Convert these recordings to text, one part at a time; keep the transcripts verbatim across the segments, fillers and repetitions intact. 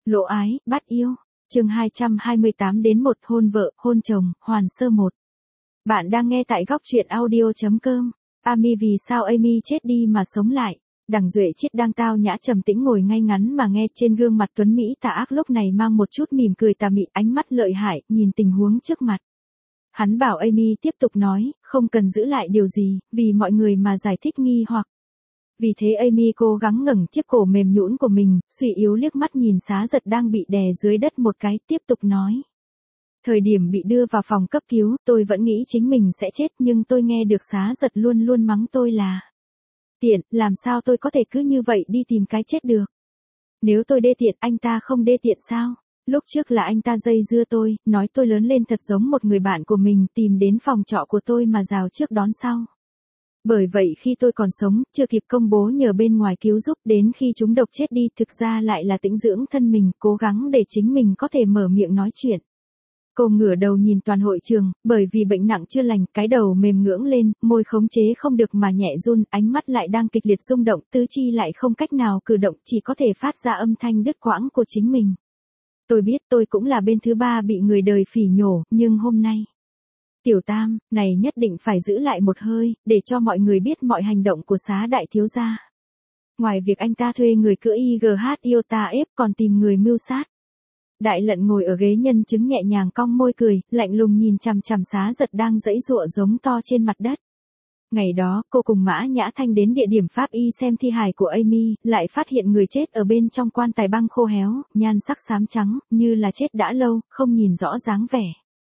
Lộ ái, bắt yêu. Chương hai trăm hai mươi tám đến một hôn vợ, hôn chồng, hoàn sơ một. Bạn đang nghe tại góc truyện audio chấm com. Amy vì sao Amy chết đi mà sống lại? Đằng Duệ Chiết đang tao nhã trầm tĩnh ngồi ngay ngắn mà nghe, trên gương mặt tuấn mỹ tà ác lúc này mang một chút mỉm cười tà mị, ánh mắt lợi hại, nhìn tình huống trước mặt. Hắn bảo Amy tiếp tục nói, không cần giữ lại điều gì, vì mọi người mà giải thích nghi hoặc. Vì thế Amy cố gắng ngẩng chiếc cổ mềm nhũn của mình, suy yếu liếc mắt nhìn Xá Giật đang bị đè dưới đất một cái, tiếp tục nói. Thời điểm bị đưa vào phòng cấp cứu, tôi vẫn nghĩ chính mình sẽ chết, nhưng tôi nghe được Xá Giật luôn luôn mắng tôi là tiện, làm sao tôi có thể cứ như vậy đi tìm cái chết được. Nếu tôi đê tiện, anh ta không đê tiện sao? Lúc trước là anh ta dây dưa tôi, nói tôi lớn lên thật giống một người bạn của mình, tìm đến phòng trọ của tôi mà rào trước đón sau. Bởi vậy khi tôi còn sống, chưa kịp công bố nhờ bên ngoài cứu giúp, đến khi chúng độc chết đi, thực ra lại là tĩnh dưỡng thân mình, cố gắng để chính mình có thể mở miệng nói chuyện. Cô ngửa đầu nhìn toàn hội trường, bởi vì bệnh nặng chưa lành, cái đầu mềm ngưỡng lên, môi khống chế không được mà nhẹ run, ánh mắt lại đang kịch liệt rung động, tứ chi lại không cách nào cử động, chỉ có thể phát ra âm thanh đứt quãng của chính mình. Tôi biết tôi cũng là bên thứ ba bị người đời phỉ nhổ, nhưng hôm nay... Tiểu Tam, này nhất định phải giữ lại một hơi, để cho mọi người biết mọi hành động của Xá đại thiếu gia. Ngoài việc anh ta thuê người cưỡi i giê hát Iota ép còn tìm người mưu sát. Đại Lận ngồi ở ghế nhân chứng nhẹ nhàng cong môi cười, lạnh lùng nhìn chằm chằm Xá Giật đang giãy giụa giống to trên mặt đất. Ngày đó, cô cùng Mã Nhã Thanh đến địa điểm pháp y xem thi hài của Amy, lại phát hiện người chết ở bên trong quan tài băng khô héo, nhan sắc xám trắng, như là chết đã lâu, không nhìn rõ dáng vẻ.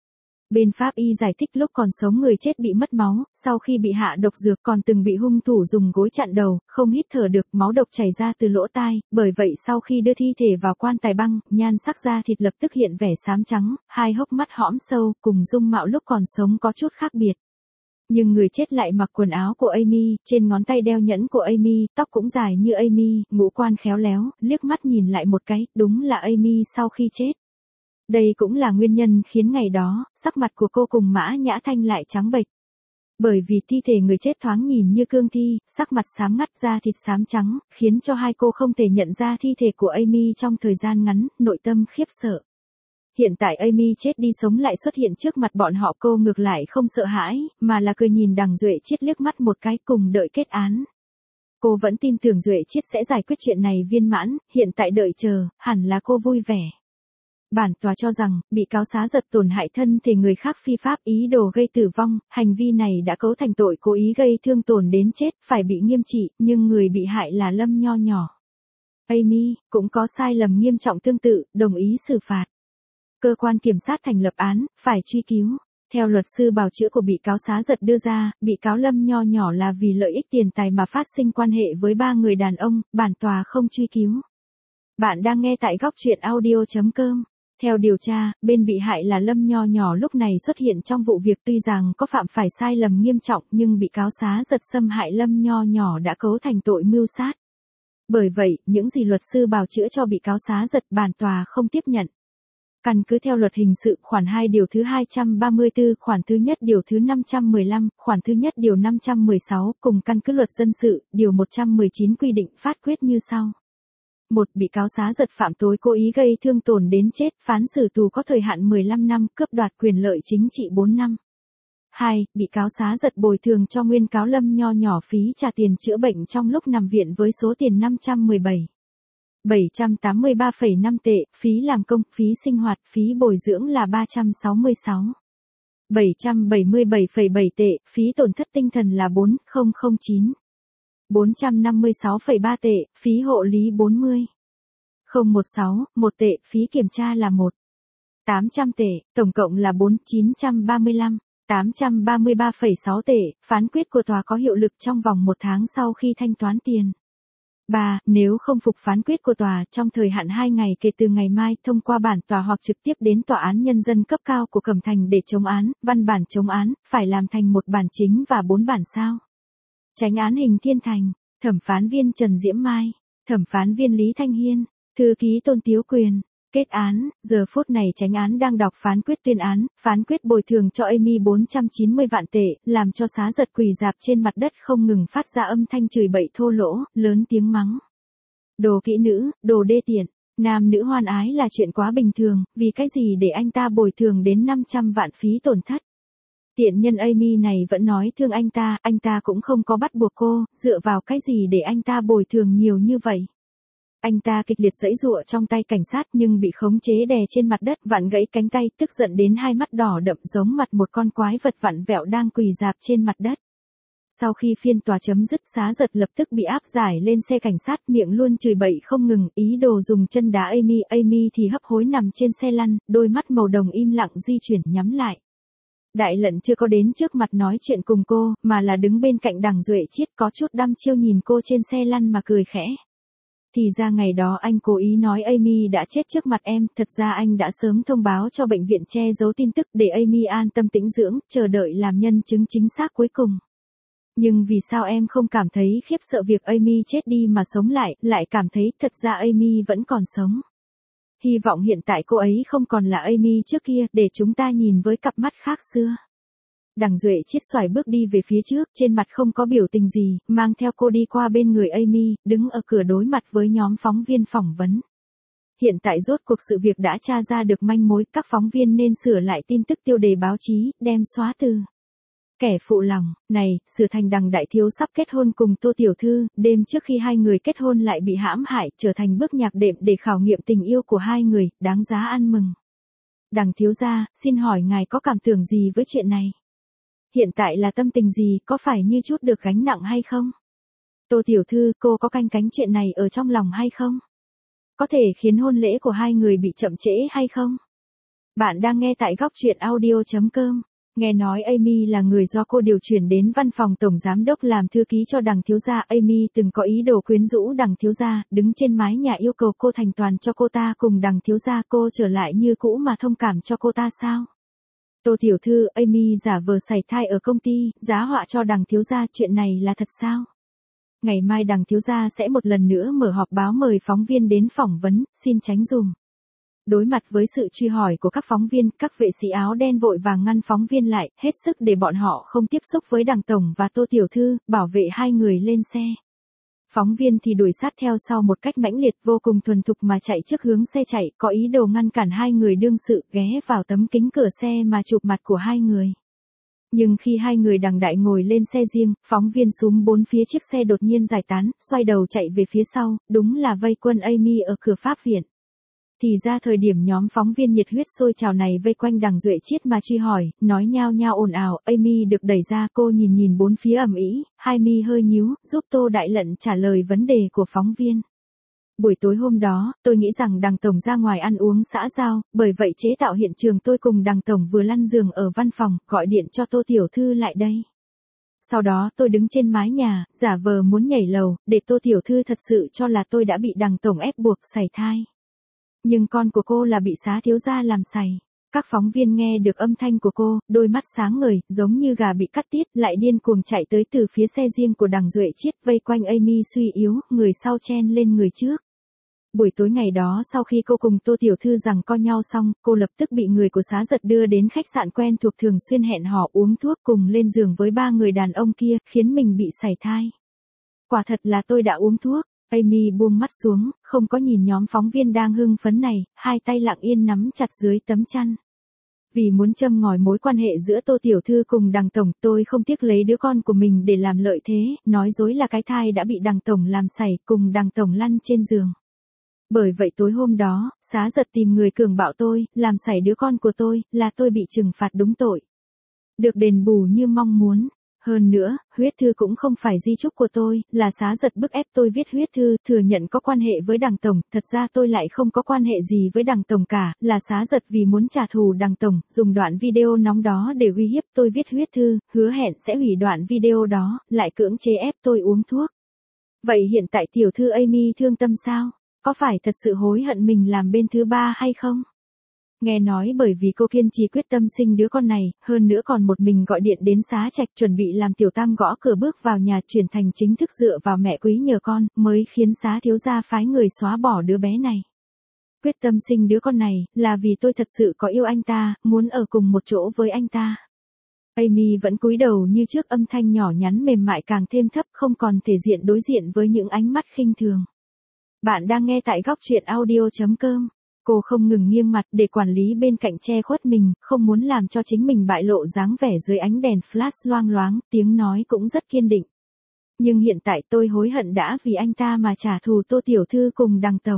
Bên pháp y giải thích lúc còn sống người chết bị mất máu, sau khi bị hạ độc dược còn từng bị hung thủ dùng gối chặn đầu, không hít thở được, máu độc chảy ra từ lỗ tai, bởi vậy sau khi đưa thi thể vào quan tài băng, nhan sắc da thịt lập tức hiện vẻ xám trắng, hai hốc mắt hõm sâu, cùng dung mạo lúc còn sống có chút khác biệt. Nhưng người chết lại mặc quần áo của Amy, trên ngón tay đeo nhẫn của Amy, tóc cũng dài như Amy, ngũ quan khéo léo, liếc mắt nhìn lại một cái, đúng là Amy sau khi chết. Đây cũng là nguyên nhân khiến ngày đó, sắc mặt của cô cùng Mã Nhã Thanh lại trắng bệch. Bởi vì thi thể người chết thoáng nhìn như cương thi, sắc mặt xám ngắt, da thịt xám trắng, khiến cho hai cô không thể nhận ra thi thể của Amy trong thời gian ngắn, nội tâm khiếp sợ. Hiện tại Amy chết đi sống lại xuất hiện trước mặt bọn họ, cô ngược lại không sợ hãi, mà là cười nhìn Đằng Duệ Chiết liếc mắt một cái, cùng đợi kết án. Cô vẫn tin tưởng Duệ Chiết sẽ giải quyết chuyện này viên mãn, hiện tại đợi chờ, hẳn là cô vui vẻ. Bản tòa cho rằng, bị cáo Xá Giật tổn hại thân thể người khác phi pháp, ý đồ gây tử vong, hành vi này đã cấu thành tội cố ý gây thương tổn đến chết, phải bị nghiêm trị, nhưng người bị hại là Lâm Nho Nhỏ. Amy, cũng có sai lầm nghiêm trọng tương tự, đồng ý xử phạt. Cơ quan kiểm sát thành lập án, phải truy cứu. Theo luật sư bào chữa của bị cáo Xá Giật đưa ra, bị cáo Lâm Nho Nhỏ là vì lợi ích tiền tài mà phát sinh quan hệ với ba người đàn ông, bản tòa không truy cứu. Bạn đang nghe tại góc truyện audio chấm com. Theo điều tra, bên bị hại là Lâm Nho Nhỏ lúc này xuất hiện trong vụ việc, tuy rằng có phạm phải sai lầm nghiêm trọng, nhưng bị cáo Xá Giật xâm hại Lâm Nho Nhỏ đã cấu thành tội mưu sát. Bởi vậy, những gì luật sư bào chữa cho bị cáo Xá Giật bản tòa không tiếp nhận. Căn cứ theo luật hình sự khoản hai điều thứ hai trăm ba mươi tư, khoản thứ nhất điều thứ năm trăm mười lăm, khoản thứ nhất điều năm trăm mười sáu, cùng căn cứ luật dân sự, điều một trăm mười chín quy định phát quyết như sau. một. Bị cáo Xá Giật phạm tội cố ý gây thương tổn đến chết, phán xử tù có thời hạn mười lăm năm, cướp đoạt quyền lợi chính trị bốn năm. hai. Bị cáo Xá Giật bồi thường cho nguyên cáo Lâm Nho Nhỏ phí trả tiền chữa bệnh trong lúc nằm viện với số tiền năm trăm mười bảy nghìn bảy trăm tám mươi ba phẩy năm tệ, phí làm công, phí sinh hoạt, phí bồi dưỡng là ba trăm sáu mươi sáu nghìn bảy trăm bảy mươi bảy phẩy bảy tệ, phí tổn thất tinh thần là bốn nghìn chín bốn trăm năm mươi sáu phẩy ba tệ, phí hộ lý bốn mươi nghìn không một sáu, một tệ, phí kiểm tra là một nghìn tám trăm tệ, tổng cộng là bốn nghìn chín trăm ba mươi lăm nghìn tám trăm ba mươi ba phẩy sáu tệ, phán quyết của tòa có hiệu lực trong vòng một tháng sau khi thanh toán tiền. ba. Nếu không phục phán quyết của tòa, trong thời hạn hai ngày kể từ ngày mai, thông qua bản tòa hoặc trực tiếp đến Tòa án Nhân dân cấp cao của Cẩm Thành để chống án, văn bản chống án, phải làm thành một bản chính và bốn bản sao. Chánh án Hình Thiên Thành, thẩm phán viên Trần Diễm Mai, thẩm phán viên Lý Thanh Hiên, thư ký Tôn Tiếu Quyền. Kết án, giờ phút này chánh án đang đọc phán quyết tuyên án, phán quyết bồi thường cho Amy bốn trăm chín mươi vạn tệ, làm cho Xá Giật quỳ rạp trên mặt đất không ngừng phát ra âm thanh chửi bậy thô lỗ, lớn tiếng mắng. Đồ kỹ nữ, đồ đê tiện, Nam nữ hoan ái là chuyện quá bình thường, vì cái gì để anh ta bồi thường đến năm trăm vạn phí tổn thất. Tiện nhân Amy này vẫn nói thương anh ta, anh ta cũng không có bắt buộc cô, dựa vào cái gì để anh ta bồi thường nhiều như vậy. Anh ta kịch liệt giãy giụa trong tay cảnh sát nhưng bị khống chế đè trên mặt đất, vặn gãy cánh tay, tức giận đến hai mắt đỏ đậm giống mặt một con quái vật vặn vẹo đang quỳ rạp trên mặt đất. Sau khi phiên tòa chấm dứt, Xá Giật lập tức bị áp giải lên xe cảnh sát, miệng luôn chửi bậy không ngừng, ý đồ dùng chân đá Amy. Amy thì hấp hối nằm trên xe lăn, đôi mắt màu đồng im lặng di chuyển nhắm lại. Đại Lận chưa có đến trước mặt nói chuyện cùng cô, mà là đứng bên cạnh Đằng Duệ Chiết, có chút đăm chiêu nhìn cô trên xe lăn mà cười khẽ. Thì ra ngày đó anh cố ý nói Amy đã chết trước mặt em, thật ra anh đã sớm thông báo cho bệnh viện che giấu tin tức để Amy an tâm tĩnh dưỡng, chờ đợi làm nhân chứng chính xác cuối cùng. Nhưng vì sao em không cảm thấy khiếp sợ việc Amy chết đi mà sống lại, lại cảm thấy thật ra Amy vẫn còn sống. Hy vọng hiện tại cô ấy không còn là Amy trước kia, để chúng ta nhìn với cặp mắt khác xưa. Đằng Duệ Chiết xoài bước đi về phía trước, trên mặt không có biểu tình gì, mang theo cô đi qua bên người Amy, đứng ở cửa đối mặt với nhóm phóng viên phỏng vấn. Hiện tại rốt cuộc sự việc đã tra ra được manh mối, các phóng viên nên sửa lại tin tức tiêu đề báo chí, đem xóa từ. Kẻ phụ lòng, này, sửa thành Đằng đại thiếu sắp kết hôn cùng Tô tiểu thư, đêm trước khi hai người kết hôn lại bị hãm hại, trở thành bước nhạc đệm để khảo nghiệm tình yêu của hai người, đáng giá ăn mừng. Đằng thiếu gia, xin hỏi ngài có cảm tưởng gì với chuyện này? Hiện tại là tâm tình gì, có phải như chút được gánh nặng hay không? Tô tiểu thư, cô có canh cánh chuyện này ở trong lòng hay không? Có thể khiến hôn lễ của hai người bị chậm trễ hay không? Bạn đang nghe tại góc truyện audio chấm com. Nghe nói Amy là người do cô điều chuyển đến văn phòng tổng giám đốc làm thư ký cho Đằng thiếu gia. Amy từng có ý đồ quyến rũ Đằng thiếu gia, đứng trên mái nhà yêu cầu cô thành toàn cho cô ta cùng Đằng thiếu gia, cô trở lại như cũ mà thông cảm cho cô ta sao? Tô tiểu thư, Amy giả vờ sảy thai ở công ty, giá họa cho Đằng thiếu gia, chuyện này là thật sao? Ngày mai Đằng thiếu gia sẽ một lần nữa mở họp báo mời phóng viên đến phỏng vấn, xin tránh dùm. Đối mặt với sự truy hỏi của các phóng viên, các vệ sĩ áo đen vội vàng ngăn phóng viên lại, hết sức để bọn họ không tiếp xúc với Đằng tổng và Tô tiểu thư, bảo vệ hai người lên xe. Phóng viên thì đuổi sát theo sau một cách mãnh liệt, vô cùng thuần thục mà chạy trước hướng xe chạy, có ý đồ ngăn cản hai người đương sự, ghé vào tấm kính cửa xe mà chụp mặt của hai người. Nhưng khi hai người Đằng đại ngồi lên xe riêng, phóng viên xúm bốn phía chiếc xe đột nhiên giải tán, xoay đầu chạy về phía sau, đúng là vây quân Amy ở cửa pháp viện. Thì ra thời điểm nhóm phóng viên nhiệt huyết sôi trào này vây quanh Đằng Duệ Chiết mà truy hỏi, nói nhao nhao ồn ào, Amy được đẩy ra, cô nhìn nhìn bốn phía ầm ĩ, hai mi hơi nhíu, giúp Tô Đại Lận trả lời vấn đề của phóng viên. Buổi tối hôm đó, tôi nghĩ rằng Đằng tổng ra ngoài ăn uống xã giao, bởi vậy chế tạo hiện trường tôi cùng Đằng tổng vừa lăn giường ở văn phòng, gọi điện cho Tô tiểu thư lại đây. Sau đó tôi đứng trên mái nhà, giả vờ muốn nhảy lầu, để Tô tiểu thư thật sự cho là tôi đã bị Đằng tổng ép buộc sảy thai. Nhưng con của cô là bị Xá thiếu gia làm sảy. Các phóng viên nghe được âm thanh của cô, đôi mắt sáng ngời, giống như gà bị cắt tiết, lại điên cuồng chạy tới từ phía xe riêng của Đằng Duệ Chiết, vây quanh Amy suy yếu, người sau chen lên người trước. Buổi tối ngày đó sau khi cô cùng Tô tiểu thư giằng co nhau xong, cô lập tức bị người của Xá Giật đưa đến khách sạn quen thuộc thường xuyên hẹn hò uống thuốc cùng lên giường với ba người đàn ông kia, khiến mình bị sảy thai. Quả thật là tôi đã uống thuốc. Amy buông mắt xuống, không có nhìn nhóm phóng viên đang hưng phấn này, hai tay lặng yên nắm chặt dưới tấm chăn. Vì muốn châm ngòi mối quan hệ giữa Tô tiểu thư cùng Đằng tổng, tôi không tiếc lấy đứa con của mình để làm lợi thế, nói dối là cái thai đã bị Đằng tổng làm sảy, cùng Đằng tổng lăn trên giường. Bởi vậy tối hôm đó, Xá Giật tìm người cường bạo tôi, làm sảy đứa con của tôi, là tôi bị trừng phạt đúng tội. Được đền bù như mong muốn. Hơn nữa, huyết thư cũng không phải di chúc của tôi, là Xá Giật bức ép tôi viết huyết thư, thừa nhận có quan hệ với Đằng tổng, thật ra tôi lại không có quan hệ gì với Đằng tổng cả, là Xá Giật vì muốn trả thù Đằng tổng, dùng đoạn video nóng đó để uy hiếp tôi viết huyết thư, hứa hẹn sẽ hủy đoạn video đó, lại cưỡng chế ép tôi uống thuốc. Vậy hiện tại tiểu thư Amy thương tâm sao? Có phải thật sự hối hận mình làm bên thứ ba hay không? Nghe nói bởi vì cô kiên trì quyết tâm sinh đứa con này, hơn nữa còn một mình gọi điện đến Xá Trạch chuẩn bị làm tiểu tam gõ cửa bước vào nhà, chuyển thành chính thức dựa vào mẹ quý nhờ con, mới khiến Xá thiếu gia phái người xóa bỏ đứa bé này. Quyết tâm sinh đứa con này, là vì tôi thật sự có yêu anh ta, muốn ở cùng một chỗ với anh ta. Amy vẫn cúi đầu như trước, âm thanh nhỏ nhắn mềm mại càng thêm thấp, không còn thể diện đối diện với những ánh mắt khinh thường. Bạn đang nghe tại góc truyện audio chấm com. Cô không ngừng nghiêng mặt để quản lý bên cạnh che khuất mình, không muốn làm cho chính mình bại lộ dáng vẻ dưới ánh đèn flash loang loáng, tiếng nói cũng rất kiên định. Nhưng hiện tại tôi hối hận đã vì anh ta mà trả thù Tô Tiểu Thư cùng Đằng Tổng.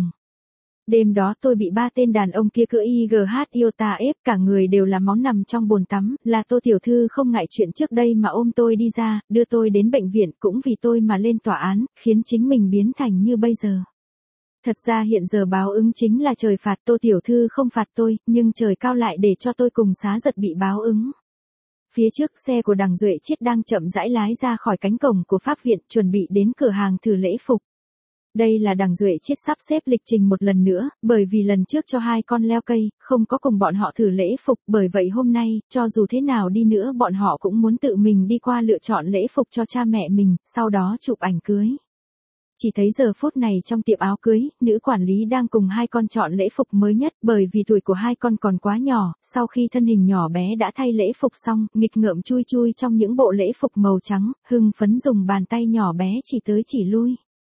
Đêm đó tôi bị ba tên đàn ông kia cưỡi i giê hát Iota ép, cả người đều là máu nằm trong bồn tắm, là Tô Tiểu Thư không ngại chuyện trước đây mà ôm tôi đi ra, đưa tôi đến bệnh viện, cũng vì tôi mà lên tòa án, khiến chính mình biến thành như bây giờ. Thật ra hiện giờ báo ứng chính là trời phạt, Tô Tiểu Thư không phạt tôi, nhưng trời cao lại để cho tôi cùng Xá Giật bị báo ứng. Phía trước xe của Đằng Duệ Chiết đang chậm rãi lái ra khỏi cánh cổng của pháp viện, chuẩn bị đến cửa hàng thử lễ phục. Đây là Đằng Duệ Chiết sắp xếp lịch trình một lần nữa, bởi vì lần trước cho hai con leo cây, không có cùng bọn họ thử lễ phục, bởi vậy hôm nay, cho dù thế nào đi nữa bọn họ cũng muốn tự mình đi qua lựa chọn lễ phục cho cha mẹ mình, sau đó chụp ảnh cưới. Chỉ thấy giờ phút này trong tiệm áo cưới, nữ quản lý đang cùng hai con chọn lễ phục mới nhất, bởi vì tuổi của hai con còn quá nhỏ, sau khi thân hình nhỏ bé đã thay lễ phục xong, nghịch ngợm chui chui trong những bộ lễ phục màu trắng, hưng phấn dùng bàn tay nhỏ bé chỉ tới chỉ lui.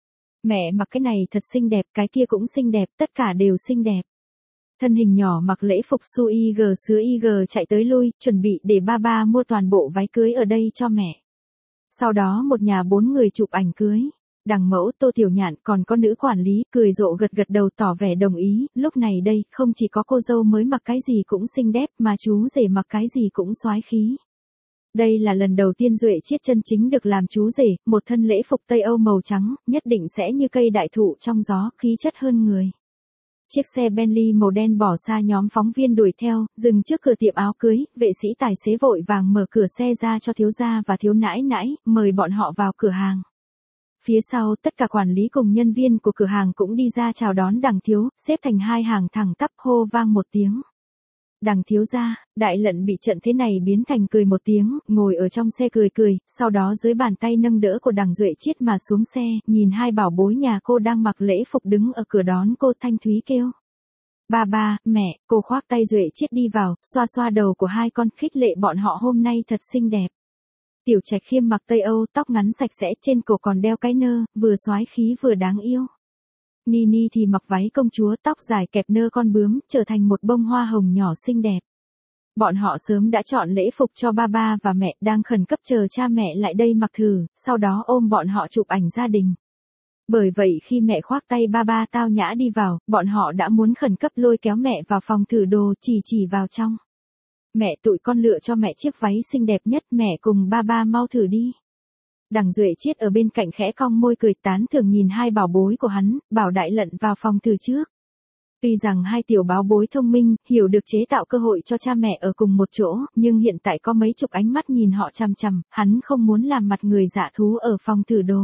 Mẹ mặc cái này thật xinh đẹp, cái kia cũng xinh đẹp, tất cả đều xinh đẹp. Thân hình nhỏ mặc lễ phục su i giê sứa i giê chạy tới lui, chuẩn bị để ba ba mua toàn bộ váy cưới ở đây cho mẹ. Sau đó một nhà bốn người chụp ảnh cưới. Đằng mẫu, Tô Tiểu Nhạn, còn có nữ quản lý, cười rộ gật gật đầu tỏ vẻ đồng ý, lúc này đây, không chỉ có cô dâu mới mặc cái gì cũng xinh đẹp, mà chú rể mặc cái gì cũng soái khí. Đây là lần đầu tiên Duệ Chiết chân chính được làm chú rể, một thân lễ phục Tây Âu màu trắng, nhất định sẽ như cây đại thụ trong gió, khí chất hơn người. Chiếc xe Bentley màu đen bỏ xa nhóm phóng viên đuổi theo, dừng trước cửa tiệm áo cưới, vệ sĩ tài xế vội vàng mở cửa xe ra cho thiếu gia và thiếu nãi nãi, mời bọn họ vào cửa hàng. Phía sau, tất cả quản lý cùng nhân viên của cửa hàng cũng đi ra chào đón Đằng thiếu, xếp thành hai hàng thẳng tắp, hô vang một tiếng. Đằng thiếu gia, đại lận bị trận thế này biến thành cười một tiếng, ngồi ở trong xe cười cười, sau đó dưới bàn tay nâng đỡ của Đằng Duệ Chiết mà xuống xe, nhìn hai bảo bối nhà cô đang mặc lễ phục đứng ở cửa đón cô, thanh thúy kêu. Ba ba, mẹ, cô khoác tay Duệ Chiết đi vào, xoa xoa đầu của hai con, khích lệ bọn họ hôm nay thật xinh đẹp. Tiểu Trạch Khiêm mặc Tây Âu, tóc ngắn sạch sẽ, trên cổ còn đeo cái nơ, vừa soái khí vừa đáng yêu. Nini thì mặc váy công chúa, tóc dài kẹp nơ con bướm, trở thành một bông hoa hồng nhỏ xinh đẹp. Bọn họ sớm đã chọn lễ phục cho ba ba và mẹ, đang khẩn cấp chờ cha mẹ lại đây mặc thử, sau đó ôm bọn họ chụp ảnh gia đình. Bởi vậy khi mẹ khoác tay ba ba tao nhã đi vào, bọn họ đã muốn khẩn cấp lôi kéo mẹ vào phòng thử đồ, chỉ chỉ vào trong. Mẹ, tụi con lựa cho mẹ chiếc váy xinh đẹp nhất, mẹ cùng ba ba mau thử đi. Đằng Duệ Chiết ở bên cạnh khẽ cong môi cười tán thưởng nhìn hai bảo bối của hắn, bảo đại lận vào phòng thử trước. Tuy rằng hai tiểu báo bối thông minh, hiểu được chế tạo cơ hội cho cha mẹ ở cùng một chỗ, nhưng hiện tại có mấy chục ánh mắt nhìn họ chằm chằm, hắn không muốn làm mặt người dạ thú ở phòng thử đồ.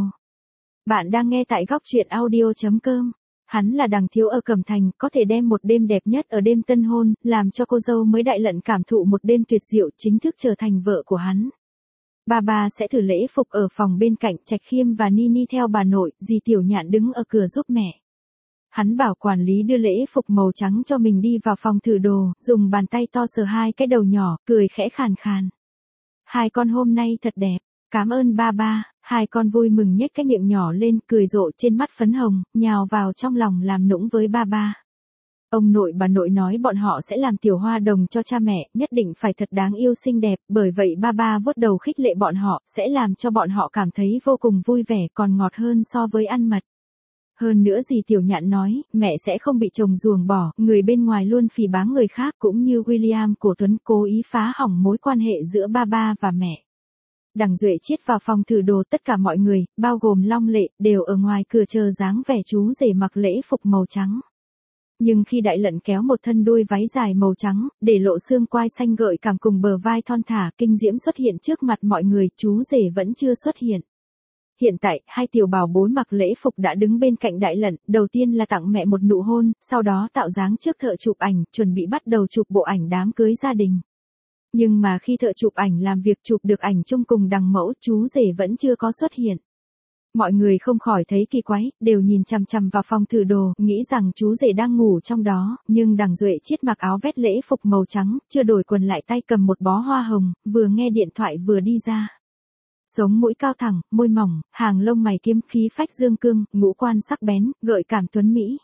Bạn đang nghe tại góc truyện audio chấm com. Hắn là Đằng thiếu ở Cẩm Thành, có thể đem một đêm đẹp nhất ở đêm tân hôn, làm cho cô dâu mới đại lận cảm thụ một đêm tuyệt diệu, chính thức trở thành vợ của hắn. Ba ba sẽ thử lễ phục ở phòng bên cạnh, Trạch Khiêm và Nini theo bà nội, dì Tiểu Nhạn đứng ở cửa giúp mẹ. Hắn bảo quản lý đưa lễ phục màu trắng cho mình đi vào phòng thử đồ, dùng bàn tay to sờ hai cái đầu nhỏ, cười khẽ khàn khàn. Hai con hôm nay thật đẹp, cảm ơn ba ba. Hai con vui mừng nhếch cái miệng nhỏ lên, cười rộ trên mắt phấn hồng, nhào vào trong lòng làm nũng với ba ba. Ông nội bà nội nói bọn họ sẽ làm tiểu hoa đồng cho cha mẹ, nhất định phải thật đáng yêu xinh đẹp, bởi vậy ba ba vuốt đầu khích lệ bọn họ, sẽ làm cho bọn họ cảm thấy vô cùng vui vẻ, còn ngọt hơn so với ăn mật. Hơn nữa dì Tiểu Nhạn nói, mẹ sẽ không bị chồng ruồng bỏ, người bên ngoài luôn phỉ báng người khác, cũng như William Cổ Tuấn cố ý phá hỏng mối quan hệ giữa ba ba và mẹ. Đằng Duệ Chiết vào phòng thử đồ, tất cả mọi người, bao gồm Long Lệ, đều ở ngoài cửa chờ dáng vẻ chú rể mặc lễ phục màu trắng. Nhưng khi đại lận kéo một thân đuôi váy dài màu trắng, để lộ xương quai xanh gợi cảm cùng bờ vai thon thả, kinh diễm xuất hiện trước mặt mọi người, chú rể vẫn chưa xuất hiện. Hiện tại, hai tiểu bảo bối mặc lễ phục đã đứng bên cạnh đại lận, đầu tiên là tặng mẹ một nụ hôn, sau đó tạo dáng trước thợ chụp ảnh, chuẩn bị bắt đầu chụp bộ ảnh đám cưới gia đình. Nhưng mà khi thợ chụp ảnh làm việc chụp được ảnh chung cùng đằng mẫu, chú rể vẫn chưa có xuất hiện. Mọi người không khỏi thấy kỳ quái, đều nhìn chằm chằm vào phòng thử đồ, nghĩ rằng chú rể đang ngủ trong đó, nhưng Đằng Duệ Chiết mặc áo vest lễ phục màu trắng, chưa đổi quần lại tay cầm một bó hoa hồng, vừa nghe điện thoại vừa đi ra. Sống mũi cao thẳng, môi mỏng, hàng lông mày kiếm khí phách dương cương, ngũ quan sắc bén, gợi cảm tuấn mỹ.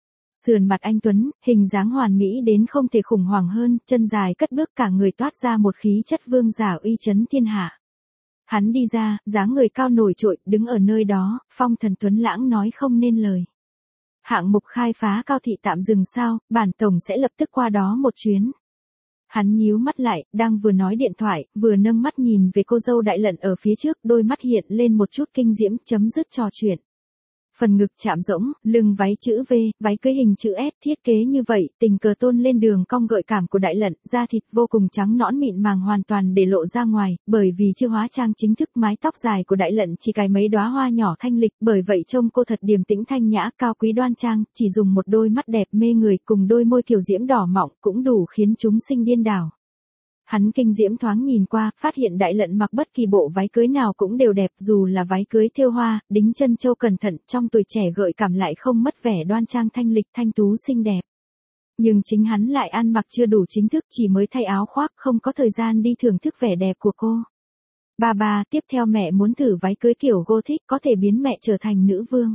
Sườn mặt anh tuấn, hình dáng hoàn mỹ đến không thể khủng hoảng hơn, chân dài cất bước cả người toát ra một khí chất vương giả uy chấn thiên hạ. Hắn đi ra, dáng người cao nổi trội, đứng ở nơi đó, phong thần tuấn lãng nói không nên lời. Hạng mục khai phá cao thị tạm dừng sao, bản tổng sẽ lập tức qua đó một chuyến. Hắn nhíu mắt lại, đang vừa nói điện thoại, vừa nâng mắt nhìn về cô dâu Đại Lận ở phía trước, đôi mắt hiện lên một chút kinh diễm, chấm dứt trò chuyện. Phần ngực chạm rỗng, lưng váy chữ V, váy cưới hình chữ S thiết kế như vậy, tình cờ tôn lên đường cong gợi cảm của Đại Lận, da thịt vô cùng trắng nõn mịn màng hoàn toàn để lộ ra ngoài, bởi vì chưa hóa trang chính thức mái tóc dài của Đại Lận chỉ cài mấy đóa hoa nhỏ thanh lịch, bởi vậy trông cô thật điềm tĩnh thanh nhã, cao quý đoan trang, chỉ dùng một đôi mắt đẹp mê người cùng đôi môi kiều diễm đỏ mọng cũng đủ khiến chúng sinh điên đảo. Hắn kinh diễm thoáng nhìn qua, phát hiện Đại Lận mặc bất kỳ bộ váy cưới nào cũng đều đẹp, dù là váy cưới thêu hoa, đính chân châu cẩn thận, trong tuổi trẻ gợi cảm lại không mất vẻ đoan trang thanh lịch thanh tú xinh đẹp. Nhưng chính hắn lại ăn mặc chưa đủ chính thức, chỉ mới thay áo khoác, không có thời gian đi thưởng thức vẻ đẹp của cô. Ba ba, tiếp theo mẹ muốn thử váy cưới kiểu Gothic, có thể biến mẹ trở thành nữ vương.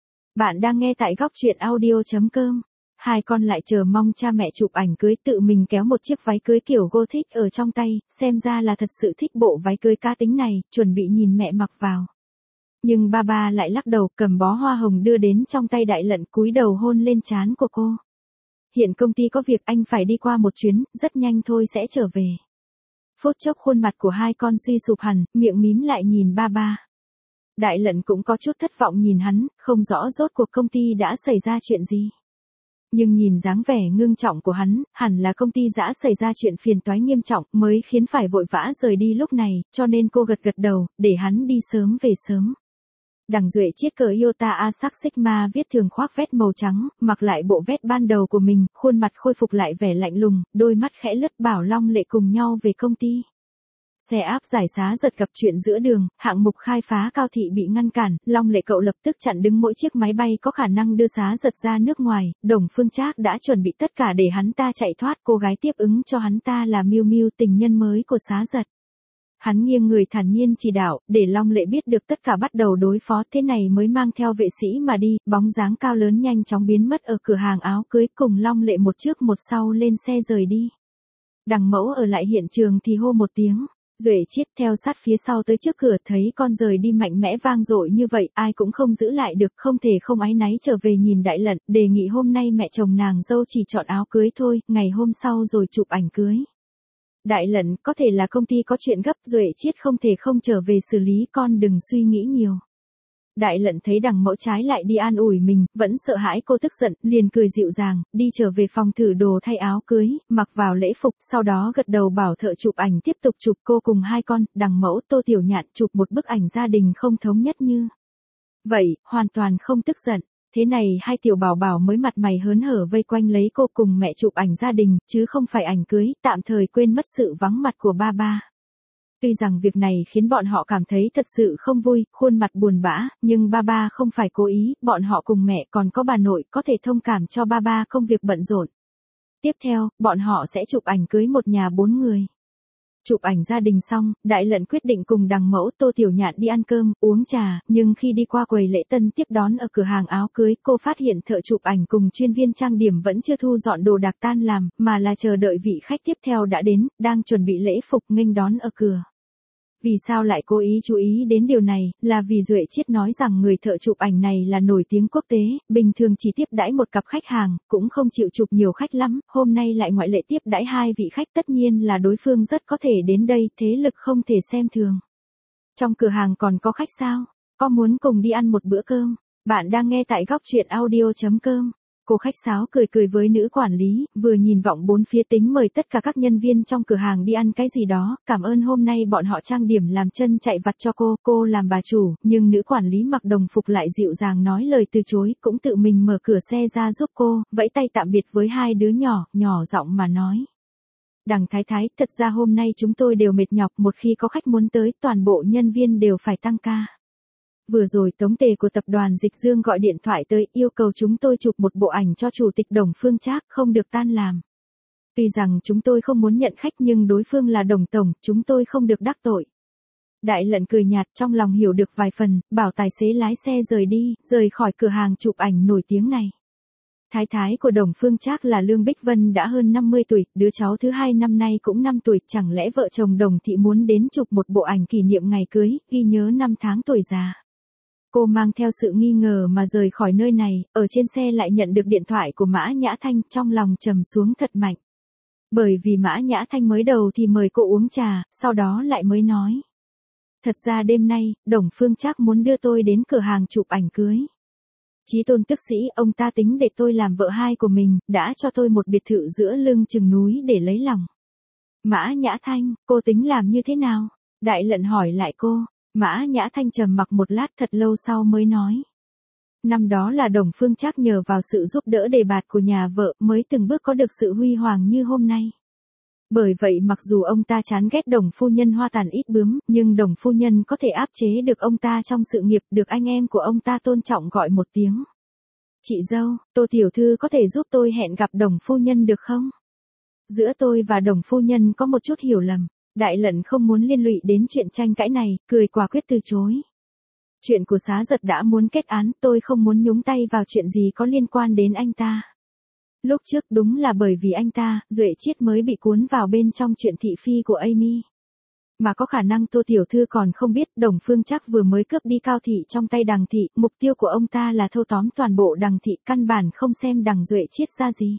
Bạn đang nghe tại góc truyện audio chấm com. Hai con lại chờ mong cha mẹ chụp ảnh cưới, tự mình kéo một chiếc váy cưới kiểu Gothic ở trong tay, xem ra là thật sự thích bộ váy cưới cá tính này, chuẩn bị nhìn mẹ mặc vào. Nhưng ba ba lại lắc đầu, cầm bó hoa hồng đưa đến trong tay Đại Lận, cúi đầu hôn lên trán của cô. Hiện công ty có việc, anh phải đi qua một chuyến, rất nhanh thôi sẽ trở về. Phút chốc khuôn mặt của hai con suy sụp hẳn, miệng mím lại nhìn ba ba. Đại Lận cũng có chút thất vọng nhìn hắn, không rõ rốt cuộc công ty đã xảy ra chuyện gì. Nhưng nhìn dáng vẻ ngưng trọng của hắn, hẳn là công ty đã xảy ra chuyện phiền toái nghiêm trọng mới khiến phải vội vã rời đi lúc này, cho nên cô gật gật đầu, để hắn đi sớm về sớm. Đằng Duệ chiết cờ Iota Asac Sigma viết thường khoác vest màu trắng, mặc lại bộ vest ban đầu của mình, khuôn mặt khôi phục lại vẻ lạnh lùng, đôi mắt khẽ lướt bảo Long Lệ cùng nhau về công ty. Xe áp giải xá giật gặp chuyện giữa đường, hạng mục khai phá cao thị bị ngăn cản, Long Lệ cậu lập tức chặn đứng mỗi chiếc máy bay có khả năng đưa xá giật ra nước ngoài, Đồng Phương Trác đã chuẩn bị tất cả để hắn ta chạy thoát, cô gái tiếp ứng cho hắn ta là Miu Miu, tình nhân mới của xá giật. Hắn nghiêng người thản nhiên chỉ đạo, để Long Lệ biết được tất cả bắt đầu đối phó, thế này mới mang theo vệ sĩ mà đi, bóng dáng cao lớn nhanh chóng biến mất ở cửa hàng áo cưới, cùng Long Lệ một trước một sau lên xe rời đi. Đằng Mẫu ở lại hiện trường thì hô một tiếng. Duệ chiết theo sát phía sau tới trước cửa, thấy con rời đi mạnh mẽ vang dội như vậy, ai cũng không giữ lại được, không thể không áy náy trở về nhìn Đại Lận, đề nghị hôm nay mẹ chồng nàng dâu chỉ chọn áo cưới thôi, ngày hôm sau rồi chụp ảnh cưới. Đại Lận, có thể là công ty có chuyện gấp, Duệ chiết không thể không trở về xử lý, con đừng suy nghĩ nhiều. Đại Lận thấy Đằng Mẫu trái lại đi an ủi mình, vẫn sợ hãi cô tức giận, liền cười dịu dàng, đi trở về phòng thử đồ thay áo cưới, mặc vào lễ phục, sau đó gật đầu bảo thợ chụp ảnh tiếp tục chụp cô cùng hai con, Đằng Mẫu, Tô Tiểu Nhạn chụp một bức ảnh gia đình không thống nhất như vậy, hoàn toàn không tức giận. Thế này hai tiểu bảo bảo mới mặt mày hớn hở vây quanh lấy cô cùng mẹ chụp ảnh gia đình, chứ không phải ảnh cưới, tạm thời quên mất sự vắng mặt của ba ba. Tuy rằng việc này khiến bọn họ cảm thấy thật sự không vui, khuôn mặt buồn bã, nhưng ba ba không phải cố ý, bọn họ cùng mẹ còn có bà nội có thể thông cảm cho ba ba công việc bận rộn. Tiếp theo, bọn họ sẽ chụp ảnh cưới một nhà bốn người. Chụp ảnh gia đình xong, Đại Lận quyết định cùng Đằng Mẫu, Tô Tiểu Nhạn đi ăn cơm, uống trà, nhưng khi đi qua quầy lễ tân tiếp đón ở cửa hàng áo cưới, cô phát hiện thợ chụp ảnh cùng chuyên viên trang điểm vẫn chưa thu dọn đồ đạc tan làm, mà là chờ đợi vị khách tiếp theo đã đến, đang chuẩn bị lễ phục nghênh đón ở cửa. Vì sao lại cố ý chú ý đến điều này, là vì Duệ chiết nói rằng người thợ chụp ảnh này là nổi tiếng quốc tế, bình thường chỉ tiếp đãi một cặp khách hàng, cũng không chịu chụp nhiều khách lắm, hôm nay lại ngoại lệ tiếp đãi hai vị khách, tất nhiên là đối phương rất có thể đến đây, thế lực không thể xem thường. Trong cửa hàng còn có khách sao? Có muốn cùng đi ăn một bữa cơm? Bạn đang nghe tại góc truyện audio chấm com. Cô khách sáo cười cười với nữ quản lý, vừa nhìn vọng bốn phía tính mời tất cả các nhân viên trong cửa hàng đi ăn cái gì đó, cảm ơn hôm nay bọn họ trang điểm làm chân chạy vặt cho cô, cô làm bà chủ, nhưng nữ quản lý mặc đồng phục lại dịu dàng nói lời từ chối, cũng tự mình mở cửa xe ra giúp cô, vẫy tay tạm biệt với hai đứa nhỏ, nhỏ giọng mà nói. Đằng Thái Thái, thật ra hôm nay chúng tôi đều mệt nhọc, một khi có khách muốn tới, toàn bộ nhân viên đều phải tăng ca. Vừa rồi Tống Tề của tập đoàn Dịch Dương gọi điện thoại tới, yêu cầu chúng tôi chụp một bộ ảnh cho chủ tịch Đồng Phương Trác, không được tan làm. Tuy rằng chúng tôi không muốn nhận khách nhưng đối phương là Đồng tổng, chúng tôi không được đắc tội. Đại Lận cười nhạt, trong lòng hiểu được vài phần, bảo tài xế lái xe rời đi, rời khỏi cửa hàng chụp ảnh nổi tiếng này. Thái thái của Đồng Phương Trác là Lương Bích Vân đã hơn năm mươi tuổi, đứa cháu thứ hai năm nay cũng năm tuổi, chẳng lẽ vợ chồng Đồng thị muốn đến chụp một bộ ảnh kỷ niệm ngày cưới, ghi nhớ năm tháng tuổi già. Cô mang theo sự nghi ngờ mà rời khỏi nơi này, ở trên xe lại nhận được điện thoại của Mã Nhã Thanh, trong lòng trầm xuống thật mạnh. Bởi vì Mã Nhã Thanh mới đầu thì mời cô uống trà, sau đó lại mới nói. Thật ra đêm nay, Đồng Phương Trác muốn đưa tôi đến cửa hàng chụp ảnh cưới. Chí Tôn tức sĩ, ông ta tính để tôi làm vợ hai của mình, đã cho tôi một biệt thự giữa lưng chừng núi để lấy lòng. Mã Nhã Thanh, cô tính làm như thế nào? Đại Lận hỏi lại cô. Mã Nhã Thanh trầm mặc một lát, thật lâu sau mới nói. Năm đó là Đồng Phương Trác nhờ vào sự giúp đỡ đề bạt của nhà vợ mới từng bước có được sự huy hoàng như hôm nay. Bởi vậy mặc dù ông ta chán ghét Đồng phu nhân hoa tàn ít bướm, nhưng Đồng phu nhân có thể áp chế được ông ta trong sự nghiệp, được anh em của ông ta tôn trọng gọi một tiếng. Chị dâu, Tô tiểu thư có thể giúp tôi hẹn gặp Đồng phu nhân được không? Giữa tôi và Đồng phu nhân có một chút hiểu lầm. Đại Lận không muốn liên lụy đến chuyện tranh cãi này, cười quả quyết từ chối. Chuyện của Xá Giật đã muốn kết án, tôi không muốn nhúng tay vào chuyện gì có liên quan đến anh ta. Lúc trước đúng là bởi vì anh ta, Duệ Chiết mới bị cuốn vào bên trong chuyện thị phi của Amy. Mà có khả năng Tô tiểu thư còn không biết, Đồng Phương Trác vừa mới cướp đi Cao thị trong tay Đằng thị, mục tiêu của ông ta là thâu tóm toàn bộ Đằng thị, căn bản không xem Đằng Duệ Chiết ra gì.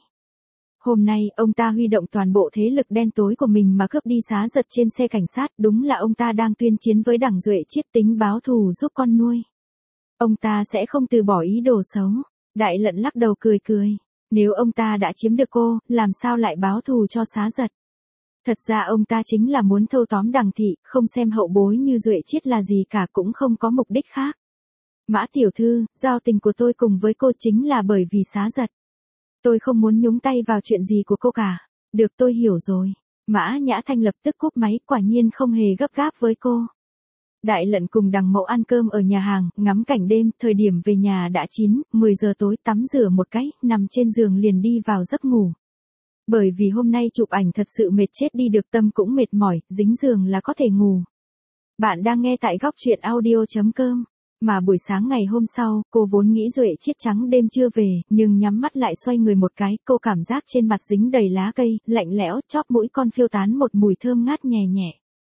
Hôm nay, ông ta huy động toàn bộ thế lực đen tối của mình mà cướp đi Xá Giật trên xe cảnh sát, đúng là ông ta đang tuyên chiến với Đằng Duệ Chiết, tính báo thù giúp con nuôi. Ông ta sẽ không từ bỏ ý đồ xấu. Đại Lận lắc đầu cười cười. Nếu ông ta đã chiếm được cô, làm sao lại báo thù cho Xá Giật? Thật ra ông ta chính là muốn thâu tóm Đằng thị, không xem hậu bối như Duệ Chiết là gì cả, cũng không có mục đích khác. Mã tiểu thư, giao tình của tôi cùng với cô chính là bởi vì Xá Giật. Tôi không muốn nhúng tay vào chuyện gì của cô cả. Được, tôi hiểu rồi. Mã Nhã Thanh lập tức cúp máy, quả nhiên không hề gấp gáp với cô. Đại Lận cùng Đằng Mậu ăn cơm ở nhà hàng, ngắm cảnh đêm, thời điểm về nhà đã chín, mười giờ tối, tắm rửa một cái, nằm trên giường liền đi vào giấc ngủ. Bởi vì hôm nay chụp ảnh thật sự mệt chết đi được, tâm cũng mệt mỏi, dính giường là có thể ngủ. Bạn đang nghe tại góc truyện audio chấm com. Mà buổi sáng ngày hôm sau, cô vốn nghĩ Duệ Chiết trắng đêm chưa về, nhưng nhắm mắt lại xoay người một cái, cô cảm giác trên mặt dính đầy lá cây, lạnh lẽo, chóp mũi con phiêu tán một mùi thơm ngát nhẹ nhẹ.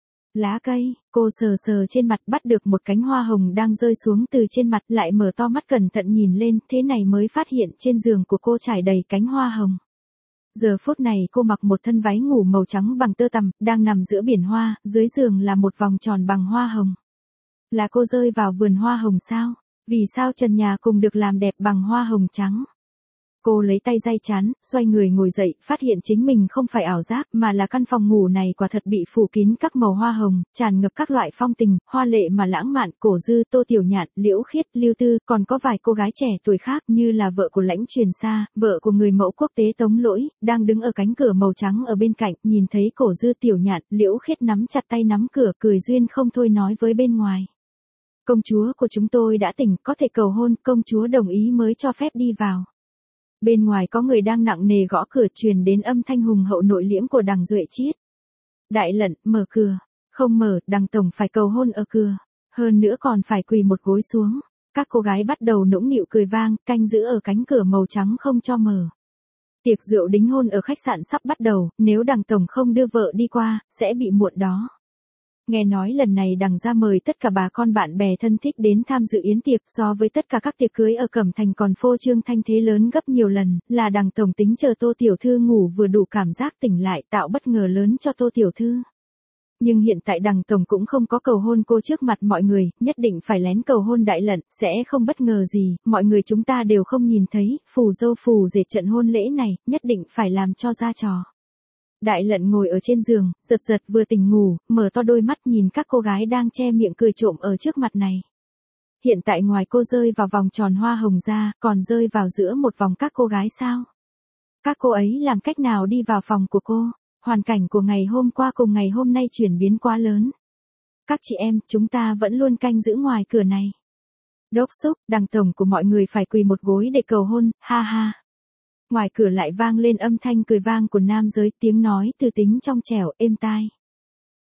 Lá cây, cô sờ sờ trên mặt bắt được một cánh hoa hồng đang rơi xuống từ trên mặt, lại mở to mắt cẩn thận nhìn lên, thế này mới phát hiện trên giường của cô trải đầy cánh hoa hồng. Giờ phút này cô mặc một thân váy ngủ màu trắng bằng tơ tằm, đang nằm giữa biển hoa, dưới giường là một vòng tròn bằng hoa hồng. Là cô rơi vào vườn hoa hồng sao? Vì sao trần nhà cùng được làm đẹp bằng hoa hồng trắng? Cô lấy tay day chán, xoay người ngồi dậy, phát hiện chính mình không phải ảo giác, mà là căn phòng ngủ này quả thật bị phủ kín các màu hoa hồng, tràn ngập các loại phong tình, hoa lệ mà lãng mạn, Cổ Dư, Tô Tiểu Nhạn, Liễu Khiết, Lưu Tư, còn có vài cô gái trẻ tuổi khác như là vợ của Lãnh Truyền Sa, vợ của người mẫu quốc tế Tống Lỗi, đang đứng ở cánh cửa màu trắng ở bên cạnh, nhìn thấy Cổ Dư, Tiểu Nhạn, Liễu Khiết nắm chặt tay nắm cửa, cười duyên không thôi nói với bên ngoài. Công chúa của chúng tôi đã tỉnh, có thể cầu hôn, công chúa đồng ý mới cho phép đi vào. Bên ngoài có người đang nặng nề gõ cửa, truyền đến âm thanh hùng hậu nội liễm của Đằng Duệ Chiết. Đại Lận, mở cửa. Không mở, Đằng tổng phải cầu hôn ở cửa. Hơn nữa còn phải quỳ một gối xuống. Các cô gái bắt đầu nũng nịu cười vang, canh giữ ở cánh cửa màu trắng không cho mở. Tiệc rượu đính hôn ở khách sạn sắp bắt đầu, nếu Đằng tổng không đưa vợ đi qua, sẽ bị muộn đó. Nghe nói lần này Đằng gia mời tất cả bà con bạn bè thân thích đến tham dự yến tiệc, so với tất cả các tiệc cưới ở Cẩm Thành còn phô trương thanh thế lớn gấp nhiều lần, là Đằng tổng tính chờ Tô tiểu thư ngủ vừa đủ cảm giác tỉnh lại, tạo bất ngờ lớn cho Tô tiểu thư. Nhưng hiện tại Đằng tổng cũng không có cầu hôn cô trước mặt mọi người, nhất định phải lén cầu hôn Đại Lận, sẽ không bất ngờ gì, mọi người chúng ta đều không nhìn thấy, phù dâu phù rể trận hôn lễ này, nhất định phải làm cho ra trò. Đại Lận ngồi ở trên giường, giật giật vừa tỉnh ngủ, mở to đôi mắt nhìn các cô gái đang che miệng cười trộm ở trước mặt này. Hiện tại ngoài cô rơi vào vòng tròn hoa hồng ra, còn rơi vào giữa một vòng các cô gái sao? Các cô ấy làm cách nào đi vào phòng của cô? Hoàn cảnh của ngày hôm qua cùng ngày hôm nay chuyển biến quá lớn. Các chị em, chúng ta vẫn luôn canh giữ ngoài cửa này. Đốc xúc, Đằng tổng của mọi người phải quỳ một gối để cầu hôn, ha ha. Ngoài cửa lại vang lên âm thanh cười vang của nam giới, tiếng nói từ tính trong trẻo, êm tai.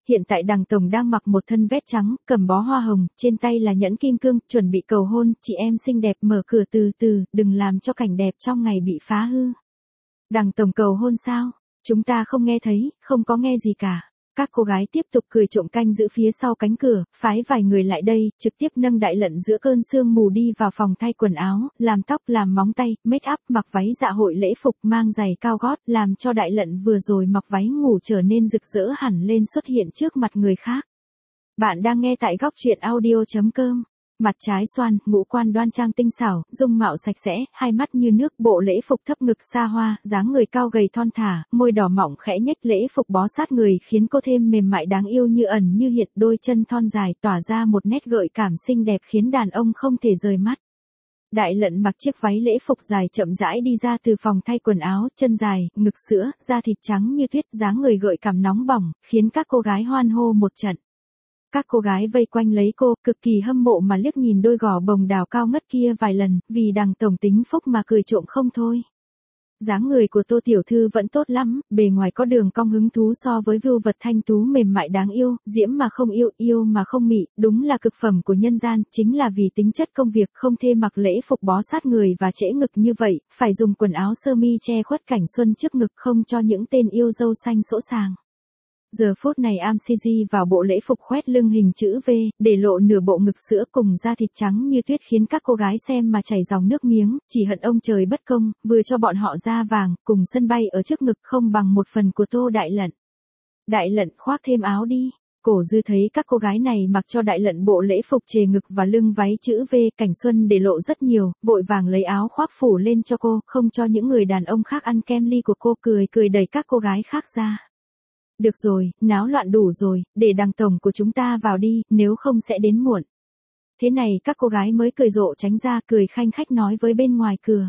hiện tại đằng tổng đang mặc một thân vest trắng, cầm bó hoa hồng, trên tay là nhẫn kim cương, chuẩn bị cầu hôn, chị em xinh đẹp mở cửa từ từ, đừng làm cho cảnh đẹp trong ngày bị phá hư. Đằng tổng cầu hôn sao? Chúng ta không nghe thấy, không có nghe gì cả. Các cô gái tiếp tục cười trộm canh giữ phía sau cánh cửa, phái vài người lại đây, trực tiếp nâng Đại Lận giữa cơn sương mù đi vào phòng thay quần áo, làm tóc, làm móng tay, make up, mặc váy dạ hội lễ phục, mang giày cao gót, làm cho Đại Lận vừa rồi mặc váy ngủ trở nên rực rỡ hẳn lên xuất hiện trước mặt người khác. Bạn đang nghe tại góc truyện audio chấm com. Mặt trái xoan, ngũ quan đoan trang tinh xảo, dung mạo sạch sẽ, hai mắt như nước, bộ lễ phục thấp ngực xa hoa, dáng người cao gầy thon thả, môi đỏ mọng khẽ nhếch, lễ phục bó sát người khiến cô thêm mềm mại đáng yêu như ẩn như hiện, đôi chân thon dài tỏa ra một nét gợi cảm xinh đẹp khiến đàn ông không thể rời mắt. Đại Lận mặc chiếc váy lễ phục dài chậm rãi đi ra từ phòng thay quần áo, chân dài, ngực sữa, da thịt trắng như tuyết, dáng người gợi cảm nóng bỏng, khiến các cô gái hoan hô một trận. Các cô gái vây quanh lấy cô, cực kỳ hâm mộ mà liếc nhìn đôi gò bồng đào cao ngất kia vài lần, vì đằng tổng tính phúc mà cười trộm không thôi. Dáng người của Tô tiểu thư vẫn tốt lắm, bề ngoài có đường cong hứng thú so với vưu vật thanh tú mềm mại đáng yêu, diễm mà không yêu, yêu mà không mị, đúng là cực phẩm của nhân gian, chính là vì tính chất công việc không thê mặc lễ phục bó sát người và trễ ngực như vậy, phải dùng quần áo sơ mi che khuất cảnh xuân trước ngực không cho những tên yêu dâu xanh sỗ sàng. Giờ phút này am xê giê vào bộ lễ phục khoét lưng hình chữ V, để lộ nửa bộ ngực sữa cùng da thịt trắng như tuyết khiến các cô gái xem mà chảy dòng nước miếng, chỉ hận ông trời bất công, vừa cho bọn họ da vàng, cùng sân bay ở trước ngực không bằng một phần của Tô Đại Lận. Đại Lận khoác thêm áo đi. Cổ Dư thấy các cô gái này mặc cho Đại Lận bộ lễ phục chề ngực và lưng váy chữ V, cảnh xuân để lộ rất nhiều, vội vàng lấy áo khoác phủ lên cho cô, không cho những người đàn ông khác ăn kem ly của cô, cười cười đẩy các cô gái khác ra. Được rồi, náo loạn đủ rồi, để đằng tổng của chúng ta vào đi, nếu không sẽ đến muộn. Thế này các cô gái mới cười rộ tránh ra, cười khanh khách nói với bên ngoài cửa.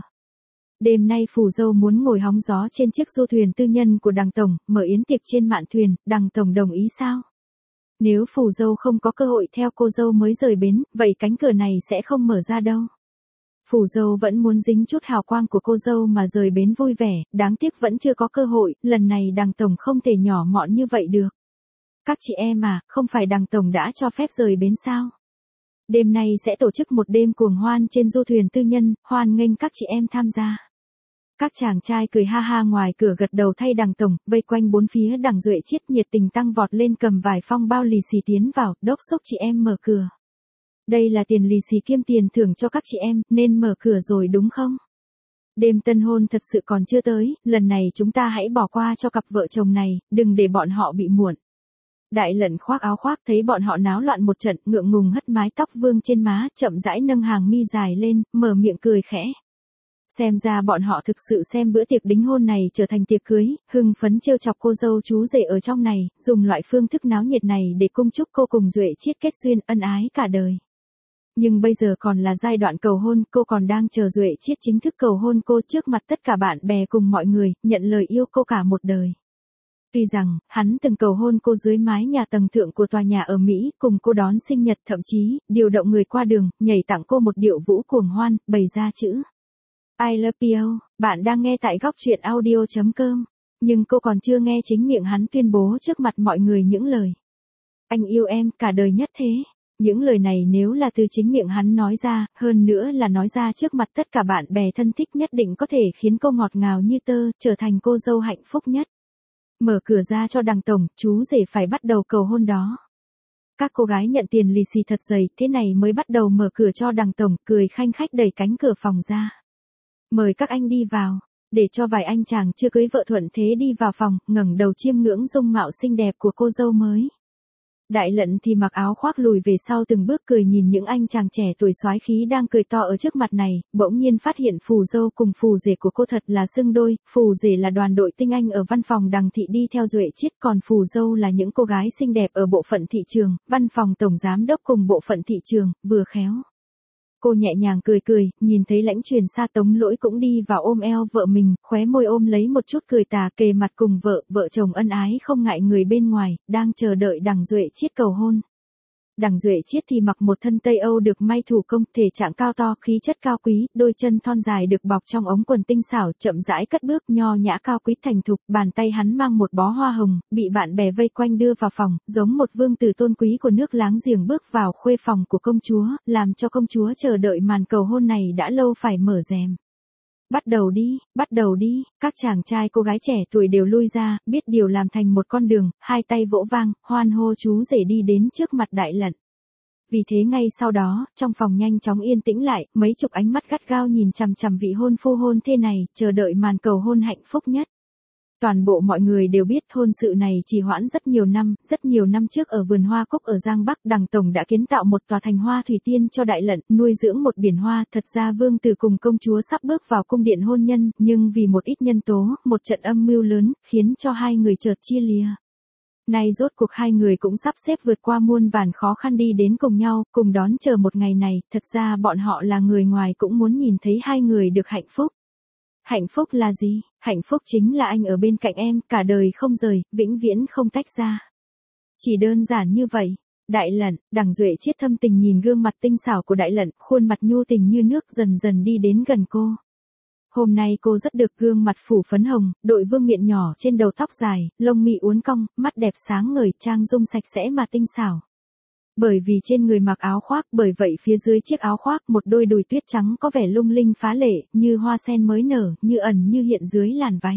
Đêm nay phù dâu muốn ngồi hóng gió trên chiếc du thuyền tư nhân của đằng tổng, mở yến tiệc trên mạn thuyền, đằng tổng đồng ý sao? Nếu phù dâu không có cơ hội theo cô dâu mới rời bến, vậy cánh cửa này sẽ không mở ra đâu. Phù dâu vẫn muốn dính chút hào quang của cô dâu mà rời bến vui vẻ, đáng tiếc vẫn chưa có cơ hội, lần này đằng tổng không thể nhỏ mọn như vậy được. Các chị em à, không phải đằng tổng đã cho phép rời bến sao? Đêm nay sẽ tổ chức một đêm cuồng hoan trên du thuyền tư nhân, hoan nghênh các chị em tham gia. Các chàng trai cười ha ha ngoài cửa gật đầu thay đằng tổng, vây quanh bốn phía đằng Duệ Chiết nhiệt tình tăng vọt lên cầm vài phong bao lì xì tiến vào, đốc xúc chị em mở cửa. Đây là tiền lì xì kiêm tiền thưởng cho các chị em, nên mở cửa rồi đúng không? Đêm tân hôn thật sự còn chưa tới, lần này chúng ta hãy bỏ qua cho cặp vợ chồng này, đừng để bọn họ bị muộn. Đại Lận khoác áo khoác thấy bọn họ náo loạn một trận, ngượng ngùng hất mái tóc vương trên má, chậm rãi nâng hàng mi dài lên, mở miệng cười khẽ. Xem ra bọn họ thực sự xem bữa tiệc đính hôn này trở thành tiệc cưới, hưng phấn trêu chọc cô dâu chú rể ở trong này, dùng loại phương thức náo nhiệt này để cung chúc cô cùng Duệ Chiết kết duyên ân ái cả đời. Nhưng bây giờ còn là giai đoạn cầu hôn, cô còn đang chờ Duệ Chiết chính thức cầu hôn cô trước mặt tất cả bạn bè cùng mọi người, nhận lời yêu cô cả một đời. Tuy rằng, hắn từng cầu hôn cô dưới mái nhà tầng thượng của tòa nhà ở Mỹ, cùng cô đón sinh nhật, thậm chí, điều động người qua đường, nhảy tặng cô một điệu vũ cuồng hoan, bày ra chữ I love you, bạn đang nghe tại góc truyện audio chấm com. Nhưng cô còn chưa nghe chính miệng hắn tuyên bố trước mặt mọi người những lời anh yêu em cả đời nhất thế. Những lời này nếu là từ chính miệng hắn nói ra, hơn nữa là nói ra trước mặt tất cả bạn bè thân thích nhất định có thể khiến cô ngọt ngào như tơ, trở thành cô dâu hạnh phúc nhất. Mở cửa ra cho đằng tổng, chú rể phải bắt đầu cầu hôn đó. Các cô gái nhận tiền lì xì thật dày, thế này mới bắt đầu mở cửa cho đằng tổng, cười khanh khách đẩy cánh cửa phòng ra. Mời các anh đi vào, để cho vài anh chàng chưa cưới vợ thuận thế đi vào phòng, ngẩng đầu chiêm ngưỡng dung mạo xinh đẹp của cô dâu mới. Đại Lận thì mặc áo khoác lùi về sau từng bước cười nhìn những anh chàng trẻ tuổi soái khí đang cười to ở trước mặt này, bỗng nhiên phát hiện phù dâu cùng phù rể của cô thật là xưng đôi, phù rể là đoàn đội tinh anh ở văn phòng đằng thị đi theo Duệ Chiết, còn phù dâu là những cô gái xinh đẹp ở bộ phận thị trường, văn phòng tổng giám đốc cùng bộ phận thị trường, vừa khéo. Cô nhẹ nhàng cười cười, nhìn thấy lãnh truyền xa Tống Lỗi cũng đi vào ôm eo vợ mình, khóe môi ôm lấy một chút cười tà, kề mặt cùng vợ, vợ chồng ân ái không ngại người bên ngoài, đang chờ đợi đằng Duệ Chiết cầu hôn. Đằng Duệ Chiết thì mặc một thân Tây Âu được may thủ công, thể trạng cao to, khí chất cao quý, đôi chân thon dài được bọc trong ống quần tinh xảo, chậm rãi cất bước, nho nhã cao quý thành thục, bàn tay hắn mang một bó hoa hồng, bị bạn bè vây quanh đưa vào phòng, giống một vương tử tôn quý của nước láng giềng bước vào khuê phòng của công chúa, làm cho công chúa chờ đợi màn cầu hôn này đã lâu phải mở rèm. Bắt đầu đi, bắt đầu đi, các chàng trai cô gái trẻ tuổi đều lui ra, biết điều làm thành một con đường, hai tay vỗ vang, hoan hô chú rể đi đến trước mặt Đại Lận. Vì thế ngay sau đó, trong phòng nhanh chóng yên tĩnh lại, mấy chục ánh mắt gắt gao nhìn chằm chằm vị hôn phu hôn thê này, chờ đợi màn cầu hôn hạnh phúc nhất. Toàn bộ mọi người đều biết hôn sự này trì hoãn rất nhiều năm, rất nhiều năm trước ở vườn hoa cúc ở Giang Bắc, Đằng Tổng đã kiến tạo một tòa thành hoa thủy tiên cho Đại Lận, nuôi dưỡng một biển hoa. Thật ra vương tử cùng công chúa sắp bước vào cung điện hôn nhân, nhưng vì một ít nhân tố, một trận âm mưu lớn, khiến cho hai người chợt chia lìa. Nay rốt cuộc hai người cũng sắp xếp vượt qua muôn vàn khó khăn đi đến cùng nhau, cùng đón chờ một ngày này. Thật ra bọn họ là người ngoài cũng muốn nhìn thấy hai người được hạnh phúc. Hạnh phúc là gì? Hạnh phúc chính là anh ở bên cạnh em, cả đời không rời, vĩnh viễn không tách ra. Chỉ đơn giản như vậy. Đại Lận, Đằng Duệ Chiết thâm tình nhìn gương mặt tinh xảo của Đại Lận, khuôn mặt nhu tình như nước dần dần đi đến gần cô. Hôm nay cô rất được, gương mặt phủ phấn hồng, đội vương miện nhỏ trên đầu, tóc dài, lông mi uốn cong, mắt đẹp sáng ngời, trang dung sạch sẽ mà tinh xảo. Bởi vì trên người mặc áo khoác, bởi vậy phía dưới chiếc áo khoác một đôi đùi tuyết trắng có vẻ lung linh phá lệ, như hoa sen mới nở, như ẩn như hiện dưới làn váy.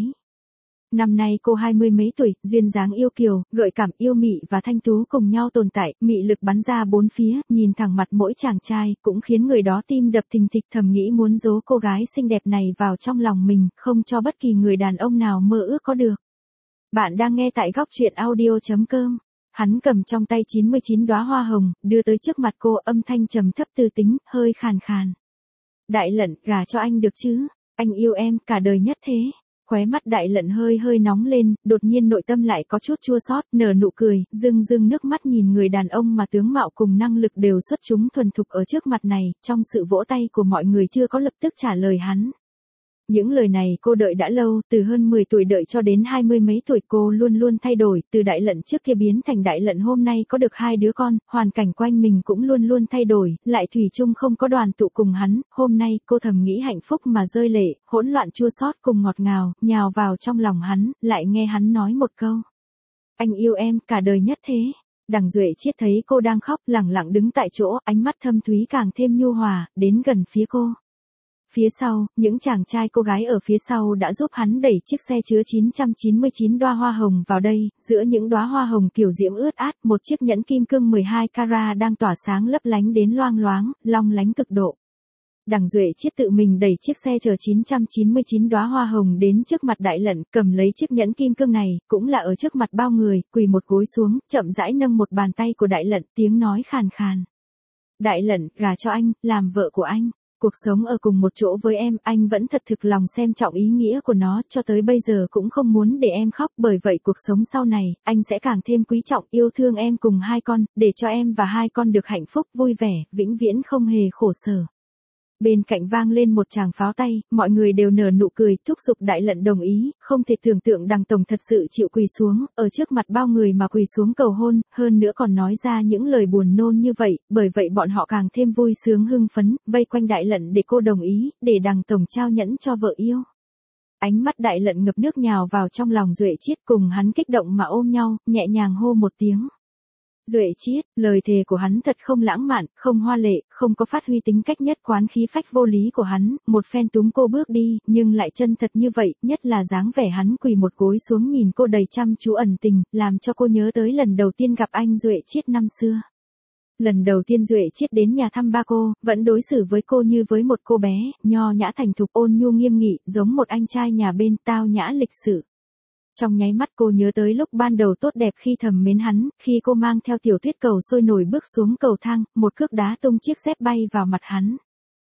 Năm nay cô hai mươi mấy tuổi, duyên dáng yêu kiều, gợi cảm yêu mị và thanh tú cùng nhau tồn tại, mị lực bắn ra bốn phía, nhìn thẳng mặt mỗi chàng trai, cũng khiến người đó tim đập thình thịch, thầm nghĩ muốn dỗ cô gái xinh đẹp này vào trong lòng mình, không cho bất kỳ người đàn ông nào mơ ước có được. Bạn đang nghe tại góc truyện audio chấm com. Hắn cầm trong tay chín mươi chín đóa hoa hồng, đưa tới trước mặt cô, âm thanh trầm thấp từ tính, hơi khàn khàn. Đại Lận, gả cho anh được chứ? Anh yêu em, cả đời nhất thế. Khóe mắt Đại Lận hơi hơi nóng lên, đột nhiên nội tâm lại có chút chua xót, nở nụ cười, rưng rưng nước mắt nhìn người đàn ông mà tướng mạo cùng năng lực đều xuất chúng thuần thục ở trước mặt này, trong sự vỗ tay của mọi người chưa có lập tức trả lời hắn. Những lời này cô đợi đã lâu, từ hơn mười tuổi đợi cho đến hai mươi mấy tuổi cô luôn luôn thay đổi, từ Đại Lận trước kia biến thành Đại Lận hôm nay có được hai đứa con, hoàn cảnh quanh mình cũng luôn luôn thay đổi, lại thủy chung không có đoàn tụ cùng hắn, hôm nay cô thầm nghĩ hạnh phúc mà rơi lệ, hỗn loạn chua xót cùng ngọt ngào, nhào vào trong lòng hắn, lại nghe hắn nói một câu. Anh yêu em, cả đời nhất thế. Đằng Duệ Chiết thấy cô đang khóc, lẳng lặng đứng tại chỗ, ánh mắt thâm thúy càng thêm nhu hòa, đến gần phía cô. Phía sau, những chàng trai cô gái ở phía sau đã giúp hắn đẩy chiếc xe chứa chín trăm chín mươi chín đóa hoa hồng vào đây, giữa những đóa hoa hồng kiểu diễm ướt át, một chiếc nhẫn kim cương mười hai carat đang tỏa sáng lấp lánh đến loang loáng, long lánh cực độ. Đằng Duệ Chiết tự mình đẩy chiếc xe chở chín trăm chín mươi chín đóa hoa hồng đến trước mặt Đại Lận, cầm lấy chiếc nhẫn kim cương này, cũng là ở trước mặt bao người, quỳ một gối xuống, chậm rãi nâng một bàn tay của Đại Lận, tiếng nói khàn khàn. Đại Lận, gả cho anh, làm vợ của anh. Cuộc sống ở cùng một chỗ với em, anh vẫn thật thực lòng xem trọng ý nghĩa của nó, cho tới bây giờ cũng không muốn để em khóc, bởi vậy cuộc sống sau này, anh sẽ càng thêm quý trọng, yêu thương em cùng hai con, để cho em và hai con được hạnh phúc, vui vẻ, vĩnh viễn không hề khổ sở. Bên cạnh vang lên một tràng pháo tay, mọi người đều nở nụ cười, thúc giục Đại Lận đồng ý, không thể tưởng tượng Đằng Tổng thật sự chịu quỳ xuống, ở trước mặt bao người mà quỳ xuống cầu hôn, hơn nữa còn nói ra những lời buồn nôn như vậy, bởi vậy bọn họ càng thêm vui sướng hưng phấn, vây quanh Đại Lận để cô đồng ý, để Đằng Tổng trao nhẫn cho vợ yêu. Ánh mắt Đại Lận ngập nước nhào vào trong lòng Duệ Chiết, cùng hắn kích động mà ôm nhau, nhẹ nhàng hô một tiếng. Duệ Chiết, lời thề của hắn thật không lãng mạn, không hoa lệ, không có phát huy tính cách nhất quán khí phách vô lý của hắn, một phen túm cô bước đi, nhưng lại chân thật như vậy, nhất là dáng vẻ hắn quỳ một gối xuống nhìn cô đầy chăm chú ẩn tình, làm cho cô nhớ tới lần đầu tiên gặp anh Duệ Chiết năm xưa. Lần đầu tiên Duệ Chiết đến nhà thăm ba cô, vẫn đối xử với cô như với một cô bé, nho nhã thành thục, ôn nhu nghiêm nghị, giống một anh trai nhà bên, tao nhã lịch sự. Trong nháy mắt cô nhớ tới lúc ban đầu tốt đẹp khi thầm mến hắn, khi cô mang theo Tiểu Tuyết cầu sôi nổi bước xuống cầu thang, một cước đá tung chiếc dép bay vào mặt hắn.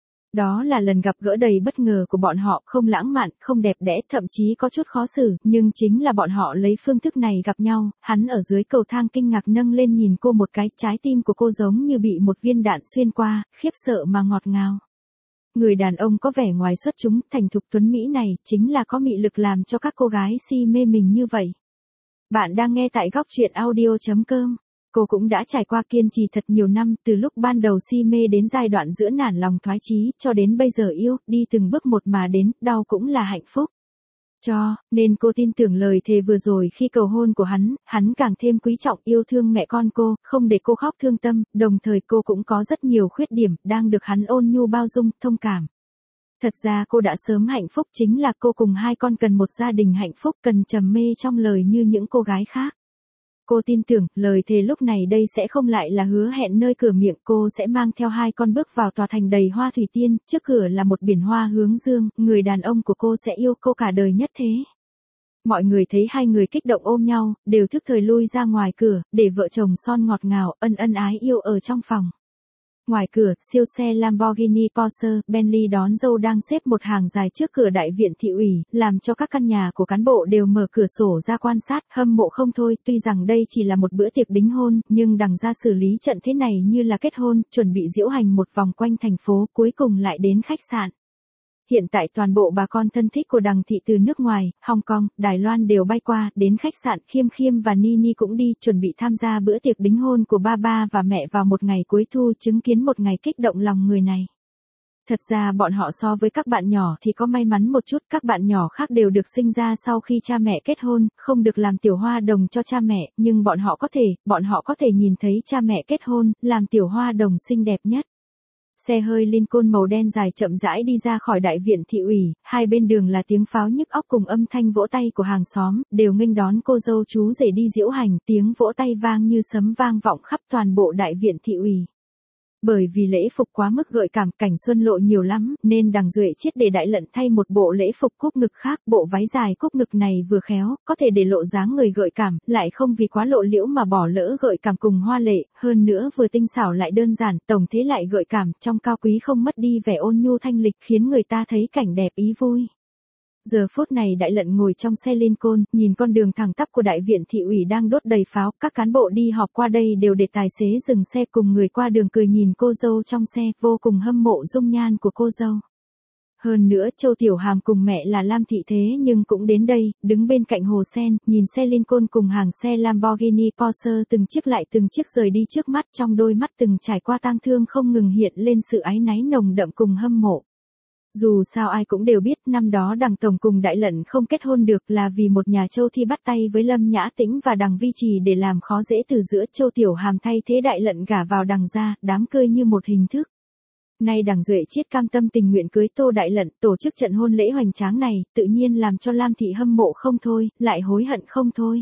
Đó là lần gặp gỡ đầy bất ngờ của bọn họ, không lãng mạn, không đẹp đẽ, thậm chí có chút khó xử, nhưng chính là bọn họ lấy phương thức này gặp nhau, hắn ở dưới cầu thang kinh ngạc nâng lên nhìn cô một cái, trái tim của cô giống như bị một viên đạn xuyên qua, khiếp sợ mà ngọt ngào. Người đàn ông có vẻ ngoài xuất chúng, thành thục tuấn mỹ này, chính là có mị lực làm cho các cô gái si mê mình như vậy. Bạn đang nghe tại góc truyện audio chấm com. cô cũng đã trải qua kiên trì thật nhiều năm, từ lúc ban đầu si mê đến giai đoạn giữa nản lòng thoái chí, cho đến bây giờ yêu, đi từng bước một mà đến, đau cũng là hạnh phúc. Cho nên cô tin tưởng lời thề vừa rồi khi cầu hôn của hắn, hắn càng thêm quý trọng yêu thương mẹ con cô, không để cô khóc thương tâm, đồng thời cô cũng có rất nhiều khuyết điểm, đang được hắn ôn nhu bao dung, thông cảm. Thật ra cô đã sớm hạnh phúc, chính là cô cùng hai con cần một gia đình hạnh phúc, cần trầm mê trong lời như những cô gái khác. Cô tin tưởng, lời thề lúc này đây sẽ không lại là hứa hẹn nơi cửa miệng, cô sẽ mang theo hai con bước vào tòa thành đầy hoa thủy tiên, trước cửa là một biển hoa hướng dương, người đàn ông của cô sẽ yêu cô cả đời nhất thế. Mọi người thấy hai người kích động ôm nhau, đều thức thời lui ra ngoài cửa, để vợ chồng son ngọt ngào, ân ân ái yêu ở trong phòng. Ngoài cửa, siêu xe Lamborghini Porsche, Bentley đón dâu đang xếp một hàng dài trước cửa đại viện thị ủy, làm cho các căn nhà của cán bộ đều mở cửa sổ ra quan sát, hâm mộ không thôi. Tuy rằng đây chỉ là một bữa tiệc đính hôn, nhưng đằng ra xử lý trận thế này như là kết hôn, chuẩn bị diễu hành một vòng quanh thành phố, cuối cùng lại đến khách sạn. Hiện tại toàn bộ bà con thân thích của Đằng Thị từ nước ngoài, Hong Kong, Đài Loan đều bay qua, đến khách sạn. Khiêm Khiêm và Nini cũng đi, chuẩn bị tham gia bữa tiệc đính hôn của ba ba và mẹ vào một ngày cuối thu, chứng kiến một ngày kích động lòng người này. Thật ra bọn họ so với các bạn nhỏ thì có may mắn một chút, các bạn nhỏ khác đều được sinh ra sau khi cha mẹ kết hôn, không được làm tiểu hoa đồng cho cha mẹ, nhưng bọn họ có thể, bọn họ có thể nhìn thấy cha mẹ kết hôn, làm tiểu hoa đồng xinh đẹp nhất. Xe hơi Lincoln màu đen dài chậm rãi đi ra khỏi đại viện thị ủy, hai bên đường là tiếng pháo nhức óc cùng âm thanh vỗ tay của hàng xóm, đều nghênh đón cô dâu chú rể đi diễu hành, tiếng vỗ tay vang như sấm vang vọng khắp toàn bộ đại viện thị ủy. Bởi vì lễ phục quá mức gợi cảm, cảnh xuân lộ nhiều lắm, nên Đằng Duệ Chiết để Đại Lận thay một bộ lễ phục cúp ngực khác, bộ váy dài cúp ngực này vừa khéo, có thể để lộ dáng người gợi cảm, lại không vì quá lộ liễu mà bỏ lỡ gợi cảm cùng hoa lệ, hơn nữa vừa tinh xảo lại đơn giản, tổng thế lại gợi cảm, trong cao quý không mất đi vẻ ôn nhu thanh lịch, khiến người ta thấy cảnh đẹp ý vui. Giờ phút này Đại Lận ngồi trong xe Lincoln, nhìn con đường thẳng tắp của đại viện thị ủy đang đốt đầy pháo, các cán bộ đi họp qua đây đều để tài xế dừng xe, cùng người qua đường cười nhìn cô dâu trong xe, vô cùng hâm mộ dung nhan của cô dâu. Hơn nữa Châu Tiểu Hàm cùng mẹ là Lam Thị Thế nhưng cũng đến đây, đứng bên cạnh hồ sen, nhìn xe Lincoln cùng hàng xe Lamborghini Porsche từng chiếc lại từng chiếc rời đi trước mắt, trong đôi mắt từng trải qua tang thương không ngừng hiện lên sự áy náy nồng đậm cùng hâm mộ. Dù sao ai cũng đều biết năm đó Đằng Tổng cùng Đại Lận không kết hôn được là vì một nhà Châu Thi bắt tay với Lâm Nhã Tĩnh và Đằng Vi Trì để làm khó dễ từ giữa. Châu Tiểu Hàm thay thế Đại Lận gả vào Đằng gia, đám cưới như một hình thức. Nay Đằng Duệ Chiết cam tâm tình nguyện cưới Tô Đại Lận, tổ chức trận hôn lễ hoành tráng này, tự nhiên làm cho Lam Thị hâm mộ không thôi, lại hối hận không thôi.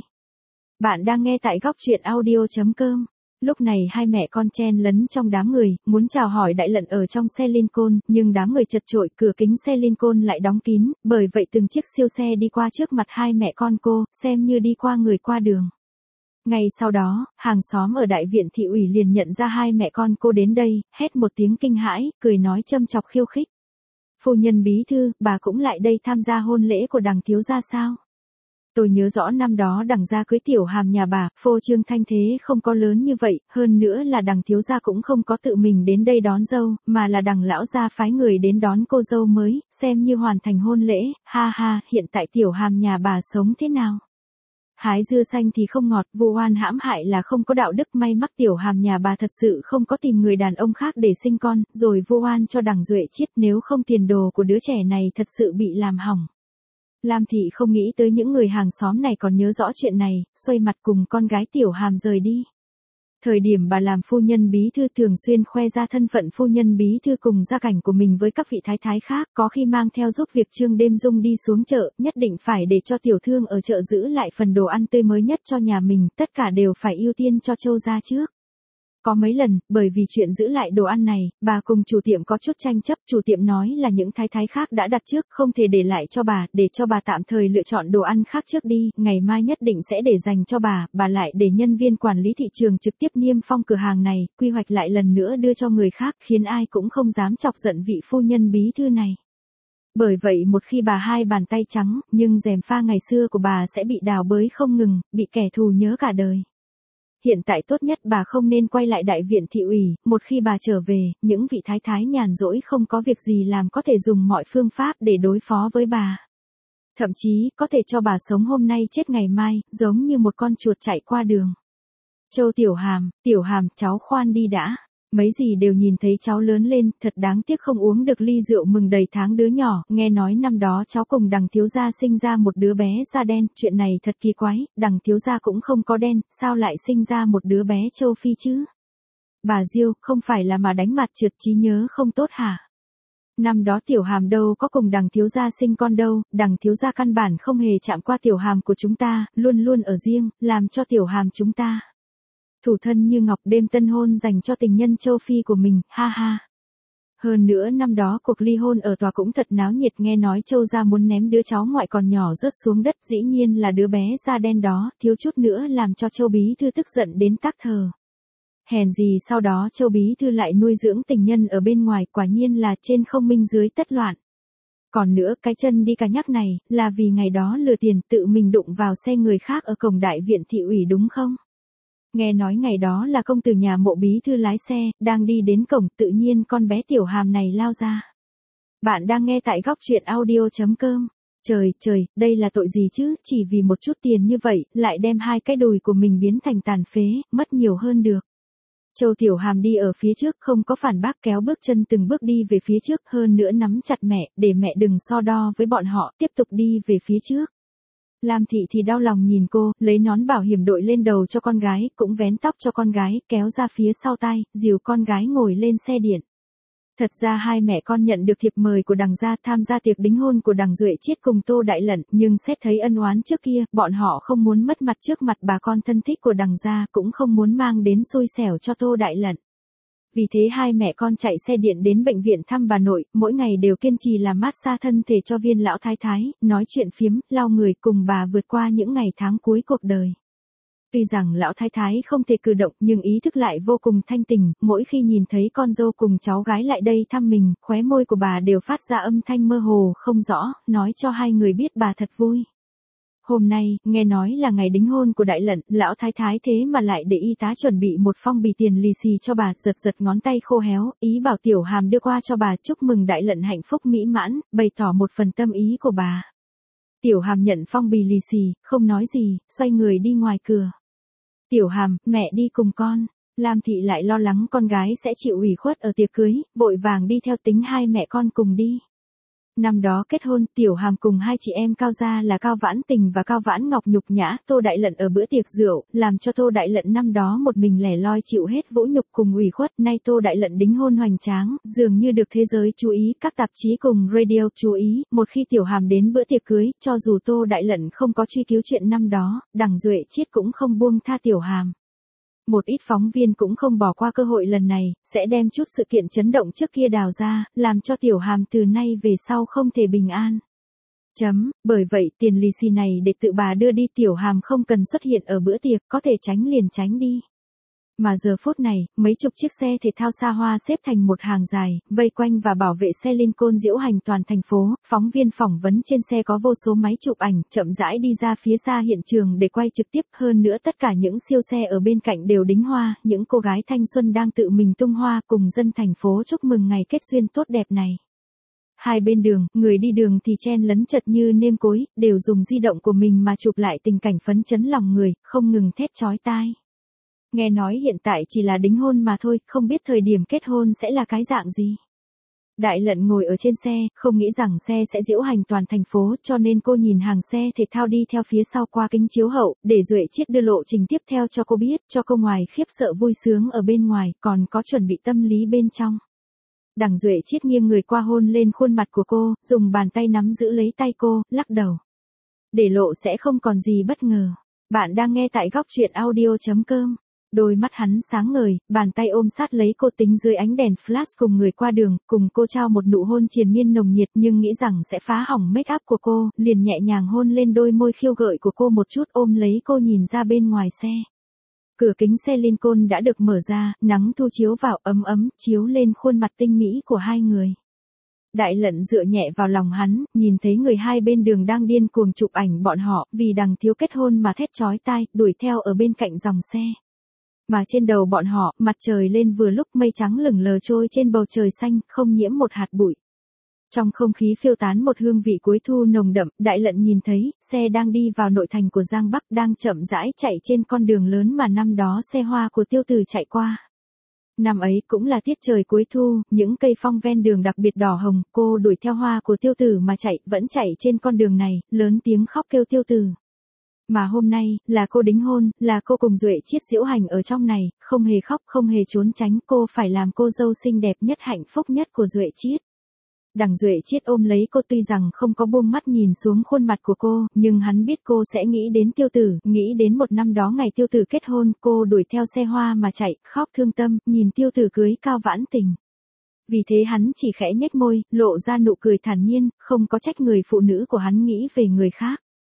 Bạn đang nghe tại góc truyện audio chấm com. Lúc này hai mẹ con chen lấn trong đám người, muốn chào hỏi Đại Lận ở trong xe Lincoln, nhưng đám người chật chội, cửa kính xe Lincoln lại đóng kín, bởi vậy từng chiếc siêu xe đi qua trước mặt hai mẹ con cô, xem như đi qua người qua đường. Ngay sau đó, hàng xóm ở đại viện thị ủy liền nhận ra hai mẹ con cô đến đây, hét một tiếng kinh hãi, cười nói châm chọc khiêu khích. Phu nhân bí thư, bà cũng lại đây tham gia hôn lễ của Đằng thiếu gia sao? Tôi nhớ rõ năm đó Đằng gia cưới Tiểu Hàm nhà bà, phô trương thanh thế không có lớn như vậy, hơn nữa là Đằng thiếu gia cũng không có tự mình đến đây đón dâu, mà là Đằng lão gia phái người đến đón cô dâu mới, xem như hoàn thành hôn lễ. Ha ha, hiện tại Tiểu Hàm nhà bà sống thế nào? Hái dưa xanh thì không ngọt, vu oan hãm hại là không có đạo đức, may mắc Tiểu Hàm nhà bà thật sự không có tìm người đàn ông khác để sinh con, rồi vu oan cho Đằng Duệ Chiết, nếu không tiền đồ của đứa trẻ này thật sự bị làm hỏng. Lam Thị không nghĩ tới những người hàng xóm này còn nhớ rõ chuyện này, xoay mặt cùng con gái Tiểu Hàm rời đi. Thời điểm bà làm phu nhân bí thư thường xuyên khoe ra thân phận phu nhân bí thư cùng gia cảnh của mình với các vị thái thái khác, có khi mang theo giúp việc Trương Đêm Dung đi xuống chợ, nhất định phải để cho tiểu thương ở chợ giữ lại phần đồ ăn tươi mới nhất cho nhà mình, tất cả đều phải ưu tiên cho Châu gia trước. Có mấy lần, bởi vì chuyện giữ lại đồ ăn này, bà cùng chủ tiệm có chút tranh chấp, chủ tiệm nói là những thái thái khác đã đặt trước, không thể để lại cho bà, để cho bà tạm thời lựa chọn đồ ăn khác trước đi, ngày mai nhất định sẽ để dành cho bà, bà lại để nhân viên quản lý thị trường trực tiếp niêm phong cửa hàng này, quy hoạch lại lần nữa đưa cho người khác, khiến ai cũng không dám chọc giận vị phu nhân bí thư này. Bởi vậy một khi bà hai bàn tay trắng, nhưng rèm pha ngày xưa của bà sẽ bị đào bới không ngừng, bị kẻ thù nhớ cả đời. Hiện tại tốt nhất bà không nên quay lại đại viện thị ủy, một khi bà trở về, những vị thái thái nhàn rỗi không có việc gì làm có thể dùng mọi phương pháp để đối phó với bà. Thậm chí, có thể cho bà sống hôm nay chết ngày mai, giống như một con chuột chạy qua đường. Châu Tiểu Hàm, Tiểu Hàm, cháu khoan đi đã. Mấy dì đều nhìn thấy cháu lớn lên, thật đáng tiếc không uống được ly rượu mừng đầy tháng đứa nhỏ, nghe nói năm đó cháu cùng Đằng thiếu gia sinh ra một đứa bé da đen, chuyện này thật kỳ quái, Đằng thiếu gia cũng không có đen, sao lại sinh ra một đứa bé châu Phi chứ? Bà Diêu, không phải là mà đánh mặt trượt trí nhớ không tốt hả? Năm đó Tiểu Hàm đâu có cùng Đằng thiếu gia sinh con đâu, Đằng thiếu gia căn bản không hề chạm qua Tiểu Hàm của chúng ta, luôn luôn ở riêng, làm cho Tiểu Hàm chúng ta thủ thân như ngọc, đêm tân hôn dành cho tình nhân châu Phi của mình, ha ha. Hơn nữa năm đó cuộc ly hôn ở tòa cũng thật náo nhiệt, nghe nói Châu gia muốn ném đứa cháu ngoại còn nhỏ rớt xuống đất, dĩ nhiên là đứa bé da đen đó, thiếu chút nữa làm cho Châu bí thư tức giận đến tắc thờ. Hèn gì sau đó Châu bí thư lại nuôi dưỡng tình nhân ở bên ngoài, quả nhiên là trên không minh dưới tất loạn. Còn nữa, cái chân đi cả nhắc này, là vì ngày đó lừa tiền tự mình đụng vào xe người khác ở cổng đại viện thị ủy đúng không? Nghe nói ngày đó là công tử nhà mộ bí thư lái xe, đang đi đến cổng, tự nhiên con bé Tiểu Hàm này lao ra. Bạn đang nghe tại góc truyện audio chấm com. Trời, trời, đây là tội gì chứ, chỉ vì một chút tiền như vậy, lại đem hai cái đùi của mình biến thành tàn phế, mất nhiều hơn được. Châu Tiểu Hàm đi ở phía trước, không có phản bác, kéo bước chân từng bước đi về phía trước, hơn nữa nắm chặt mẹ, để mẹ đừng so đo với bọn họ, tiếp tục đi về phía trước. Lam Thị thì đau lòng nhìn cô, lấy nón bảo hiểm đội lên đầu cho con gái, cũng vén tóc cho con gái, kéo ra phía sau tay, dìu con gái ngồi lên xe điện. Thật ra hai mẹ con nhận được thiệp mời của Đằng gia tham gia tiệc đính hôn của Đằng Duệ Chiết cùng Tô Đại Lận, nhưng xét thấy ân oán trước kia, bọn họ không muốn mất mặt trước mặt bà con thân thích của Đằng gia, cũng không muốn mang đến xui xẻo cho Tô Đại Lận. Vì thế hai mẹ con chạy xe điện đến bệnh viện thăm bà nội, mỗi ngày đều kiên trì làm massage thân thể cho Viên lão thái thái, nói chuyện phiếm, lau người cùng bà vượt qua những ngày tháng cuối cuộc đời. Tuy rằng lão thái thái không thể cử động nhưng ý thức lại vô cùng thanh tình, mỗi khi nhìn thấy con dâu cùng cháu gái lại đây thăm mình, khóe môi của bà đều phát ra âm thanh mơ hồ không rõ, nói cho hai người biết bà thật vui. Hôm nay, nghe nói là ngày đính hôn của Đại Lận, lão thái thái thế mà lại để y tá chuẩn bị một phong bì tiền lì xì cho bà, giật giật ngón tay khô héo, ý bảo Tiểu Hàm đưa qua cho bà, chúc mừng Đại Lận hạnh phúc mỹ mãn, bày tỏ một phần tâm ý của bà. Tiểu Hàm nhận phong bì lì xì, không nói gì, xoay người đi ngoài cửa. Tiểu Hàm, mẹ đi cùng con. Lam Thị lại lo lắng con gái sẽ chịu ủy khuất ở tiệc cưới, vội vàng đi theo tính hai mẹ con cùng đi. Năm đó kết hôn, Tiểu Hàm cùng hai chị em Cao gia là Cao Vãn Tình và Cao Vãn Ngọc nhục nhã Tô Đại Lận ở bữa tiệc rượu, làm cho Tô Đại Lận năm đó một mình lẻ loi chịu hết vũ nhục cùng ủy khuất. Nay Tô Đại Lận đính hôn hoành tráng, dường như được thế giới chú ý, các tạp chí cùng radio chú ý. Một khi Tiểu Hàm đến bữa tiệc cưới, cho dù Tô Đại Lận không có truy cứu chuyện năm đó, Đằng Duệ Chiết cũng không buông tha Tiểu Hàm. Một ít phóng viên cũng không bỏ qua cơ hội lần này, sẽ đem chút sự kiện chấn động trước kia đào ra, làm cho Tiểu Hàm từ nay về sau không thể bình an. Chấm, bởi vậy tiền lì xì này để tự bà đưa đi, Tiểu Hàm không cần xuất hiện ở bữa tiệc, có thể tránh liền tránh đi. Mà giờ phút này, mấy chục chiếc xe thể thao xa hoa xếp thành một hàng dài, vây quanh và bảo vệ xe Lincoln diễu hành toàn thành phố, phóng viên phỏng vấn trên xe có vô số máy chụp ảnh, chậm rãi đi ra phía xa hiện trường để quay trực tiếp, hơn nữa tất cả những siêu xe ở bên cạnh đều đính hoa, những cô gái thanh xuân đang tự mình tung hoa cùng dân thành phố chúc mừng ngày kết duyên tốt đẹp này. Hai bên đường, người đi đường thì chen lấn chật như nêm cối, đều dùng di động của mình mà chụp lại tình cảnh phấn chấn lòng người, không ngừng thét chói tai. Nghe nói hiện tại chỉ là đính hôn mà thôi, không biết thời điểm kết hôn sẽ là cái dạng gì. Đại Lận ngồi ở trên xe, không nghĩ rằng xe sẽ diễu hành toàn thành phố, cho nên cô nhìn hàng xe thể thao đi theo phía sau qua kính chiếu hậu, để Duệ Chiết đưa lộ trình tiếp theo cho cô biết, cho cô ngoài khiếp sợ vui sướng ở bên ngoài, còn có chuẩn bị tâm lý bên trong. Đằng Duệ Chiết nghiêng người qua hôn lên khuôn mặt của cô, dùng bàn tay nắm giữ lấy tay cô, lắc đầu. Để lộ sẽ không còn gì bất ngờ. Bạn đang nghe tại góc truyện audio chấm com. Đôi mắt hắn sáng ngời, bàn tay ôm sát lấy cô tính dưới ánh đèn flash cùng người qua đường, cùng cô trao một nụ hôn triền miên nồng nhiệt nhưng nghĩ rằng sẽ phá hỏng make up của cô, liền nhẹ nhàng hôn lên đôi môi khiêu gợi của cô một chút, ôm lấy cô nhìn ra bên ngoài xe. Cửa kính xe Lincoln đã được mở ra, nắng thu chiếu vào ấm ấm, chiếu lên khuôn mặt tinh mỹ của hai người. Đại Lận dựa nhẹ vào lòng hắn, nhìn thấy người hai bên đường đang điên cuồng chụp ảnh bọn họ, vì Đằng thiếu kết hôn mà thét chói tai, đuổi theo ở bên cạnh dòng xe. Mà trên đầu bọn họ, mặt trời lên vừa lúc, mây trắng lửng lờ trôi trên bầu trời xanh, không nhiễm một hạt bụi. Trong không khí phiêu tán một hương vị cuối thu nồng đậm, Đại Lận nhìn thấy, xe đang đi vào nội thành của Giang Bắc đang chậm rãi chạy trên con đường lớn mà năm đó xe hoa của Tiêu Tử chạy qua. Năm ấy cũng là tiết trời cuối thu, những cây phong ven đường đặc biệt đỏ hồng, cô đuổi theo hoa của Tiêu Tử mà chạy, vẫn chạy trên con đường này, lớn tiếng khóc kêu Tiêu Tử. Mà hôm nay, là cô đính hôn, là cô cùng Duệ Chiết diễu hành ở trong này, không hề khóc, không hề trốn tránh, cô phải làm cô dâu xinh đẹp nhất hạnh phúc nhất của Duệ Chiết. Đằng Duệ Chiết ôm lấy cô tuy rằng không có buông mắt nhìn xuống khuôn mặt của cô, nhưng hắn biết cô sẽ nghĩ đến Tiêu Tử, nghĩ đến một năm đó ngày Tiêu Tử kết hôn, cô đuổi theo xe hoa mà chạy, khóc thương tâm, nhìn Tiêu Tử cưới Cao Vãn Tình. Vì thế hắn chỉ khẽ nhếch môi, lộ ra nụ cười thản nhiên, không có trách người phụ nữ của hắn nghĩ về người khác.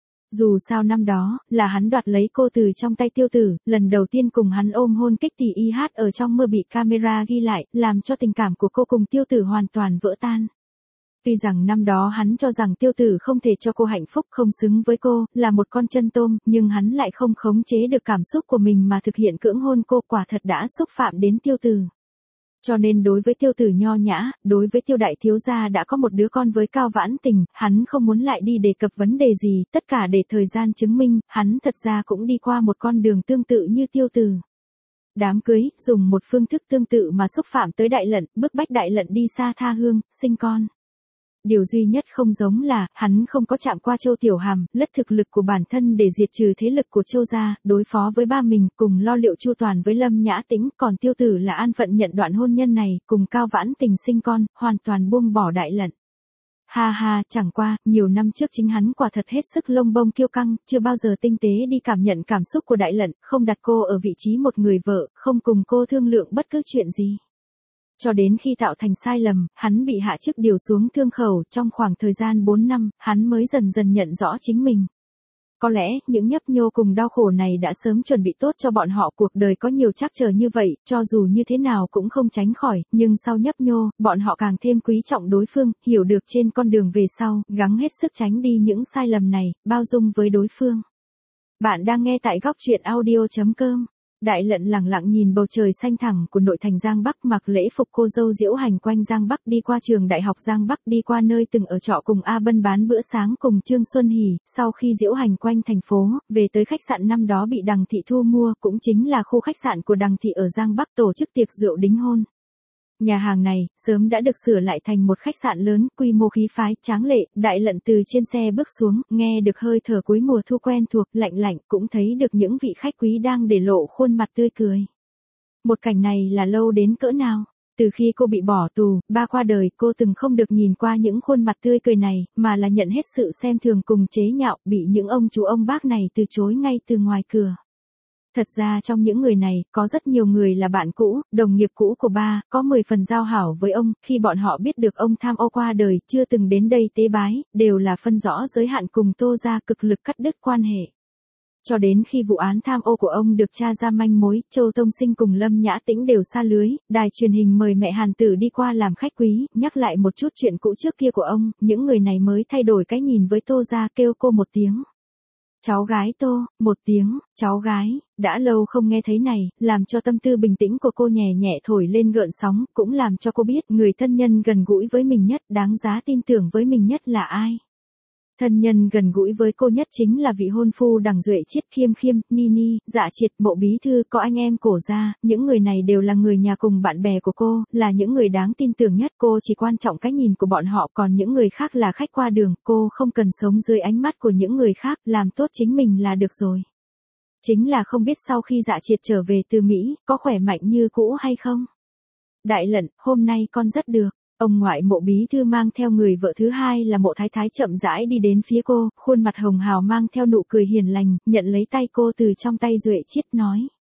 Dù sao năm đó, là hắn đoạt lấy cô từ trong tay Tiêu Tử, lần đầu tiên cùng hắn ôm hôn kích tỷ y hát ở trong mơ bị camera ghi lại, làm cho tình cảm của cô cùng Tiêu Tử hoàn toàn vỡ tan. Tuy rằng năm đó hắn cho rằng Tiêu Tử không thể cho cô hạnh phúc, không xứng với cô, là một con chân tôm, nhưng hắn lại không khống chế được cảm xúc của mình mà thực hiện cưỡng hôn cô, quả thật đã xúc phạm đến Tiêu Tử. Cho nên đối với Tiêu Tử nho nhã, đối với Tiêu đại thiếu gia đã có một đứa con với Cao Vãn Tình, hắn không muốn lại đi đề cập vấn đề gì, tất cả để thời gian chứng minh, hắn thật ra cũng đi qua một con đường tương tự như Tiêu Tử. Đám cưới, dùng một phương thức tương tự mà xúc phạm tới Đại Lận, bức bách Đại Lận đi xa tha hương, sinh con. Điều duy nhất không giống là, hắn không có chạm qua Châu Tiểu Hàm, lất thực lực của bản thân để diệt trừ thế lực của Châu gia, đối phó với ba mình, cùng lo liệu chu toàn với Lâm Nhã Tĩnh, còn Tiêu Tử là an phận nhận đoạn hôn nhân này, cùng Cao Vãn Tình sinh con, hoàn toàn buông bỏ Đại Lận. Ha ha, chẳng qua, nhiều năm trước chính hắn quả thật hết sức lông bông kiêu căng, chưa bao giờ tinh tế đi cảm nhận cảm xúc của Đại Lận, không đặt cô ở vị trí một người vợ, không cùng cô thương lượng bất cứ chuyện gì. Cho đến khi tạo thành sai lầm, hắn bị hạ chức điều xuống thương khẩu, trong khoảng thời gian bốn năm, hắn mới dần dần nhận rõ chính mình. Có lẽ, những nhấp nhô cùng đau khổ này đã sớm chuẩn bị tốt cho bọn họ, cuộc đời có nhiều trắc trở như vậy, cho dù như thế nào cũng không tránh khỏi, nhưng sau nhấp nhô, bọn họ càng thêm quý trọng đối phương, hiểu được trên con đường về sau, gắng hết sức tránh đi những sai lầm này, bao dung với đối phương. Bạn đang nghe tại góc truyện audio chấm com. Đại Lận lặng lặng nhìn bầu trời xanh thẳm của nội thành Giang Bắc, mặc lễ phục cô dâu diễu hành quanh Giang Bắc, đi qua trường đại học Giang Bắc, đi qua nơi từng ở trọ cùng A Bân bán bữa sáng cùng Trương Xuân Hỷ, sau khi diễu hành quanh thành phố, về tới khách sạn năm đó bị Đằng Thị thu mua, cũng chính là khu khách sạn của Đằng Thị ở Giang Bắc, tổ chức tiệc rượu đính hôn. Nhà hàng này, sớm đã được sửa lại thành một khách sạn lớn, quy mô khí phái, tráng lệ, Đại Lận từ trên xe bước xuống, nghe được hơi thở cuối mùa thu quen thuộc, lạnh lạnh, cũng thấy được những vị khách quý đang để lộ khuôn mặt tươi cười. Một cảnh này là lâu đến cỡ nào? Từ khi cô bị bỏ tù, ba qua đời, cô từng không được nhìn qua những khuôn mặt tươi cười này, mà là nhận hết sự xem thường cùng chế nhạo, bị những ông chú ông bác này từ chối ngay từ ngoài cửa. Thật ra trong những người này, có rất nhiều người là bạn cũ, đồng nghiệp cũ của ba, có mười phần giao hảo với ông, khi bọn họ biết được ông tham ô qua đời, chưa từng đến đây tế bái, đều là phân rõ giới hạn cùng Tô gia, cực lực cắt đứt quan hệ. Cho đến khi vụ án tham ô của ông được tra ra manh mối, Châu Tông Sinh cùng Lâm Nhã Tĩnh đều xa lưới, đài truyền hình mời mẹ Hàn Tử đi qua làm khách quý, nhắc lại một chút chuyện cũ trước kia của ông, những người này mới thay đổi cái nhìn với Tô gia, kêu cô một tiếng. Cháu gái Tô, một tiếng, cháu gái, đã lâu không nghe thấy này, làm cho tâm tư bình tĩnh của cô nhẹ nhẹ thổi lên gợn sóng, cũng làm cho cô biết người thân nhân gần gũi với mình nhất, đáng giá tin tưởng với mình nhất là ai. Thân nhân gần gũi với cô nhất chính là vị hôn phu Đằng Duệ Chiết, Khiêm Khiêm, Nini, Dạ Triệt, Mộ Bí Thư, có anh em Cổ gia, những người này đều là người nhà cùng bạn bè của cô, là những người đáng tin tưởng nhất, cô chỉ quan trọng cái nhìn của bọn họ, còn những người khác là khách qua đường, cô không cần sống dưới ánh mắt của những người khác, làm tốt chính mình là được rồi. Chính là không biết sau khi Dạ Triệt trở về từ Mỹ, có khỏe mạnh như cũ hay không? Đại Lận, hôm nay con rất được. Ông ngoại Mộ Bí Thư mang theo người vợ thứ hai là Mộ Thái Thái chậm rãi đi đến phía cô, khuôn mặt hồng hào mang theo nụ cười hiền lành, nhận lấy tay cô từ trong tay Duệ Chiết nói.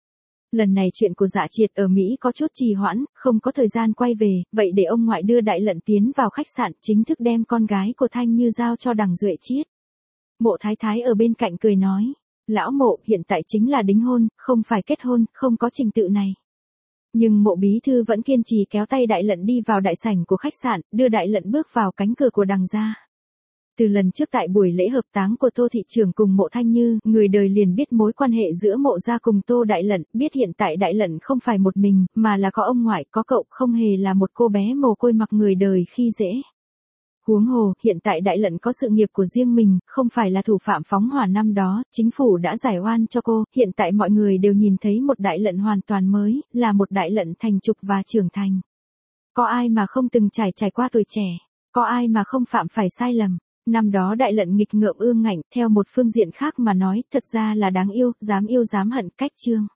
Lần này chuyện của Dạ Triệt ở Mỹ có chút trì hoãn, không có thời gian quay về, vậy để ông ngoại đưa Đại Lận tiến vào khách sạn, chính thức đem con gái của Thanh Như giao cho Đằng Duệ Chiết. Mộ Thái Thái ở bên cạnh cười nói, lão Mộ, hiện tại chính là đính hôn, không phải kết hôn, không có trình tự này. Nhưng Mộ Bí Thư vẫn kiên trì kéo tay Đại Lận đi vào đại sảnh của khách sạn, đưa Đại Lận bước vào cánh cửa của Đằng gia. Từ lần trước tại buổi lễ hợp táng của Tô thị trưởng cùng Mộ Thanh Như, người đời liền biết mối quan hệ giữa Mộ gia cùng Tô Đại Lận, biết hiện tại Đại Lận không phải một mình, mà là có ông ngoại, có cậu, không hề là một cô bé mồ côi mặc người đời khi dễ. Huống hồ, hiện tại Đại Lận có sự nghiệp của riêng mình, không phải là thủ phạm phóng hỏa năm đó, chính phủ đã giải oan cho cô, hiện tại mọi người đều nhìn thấy một Đại Lận hoàn toàn mới, là một Đại Lận thành trục và trưởng thành. Có ai mà không từng trải trải qua tuổi trẻ, có ai mà không phạm phải sai lầm. Năm đó Đại Lận nghịch ngợm ương ngạnh, theo một phương diện khác mà nói, thật ra là đáng yêu, dám yêu dám hận cách Trương.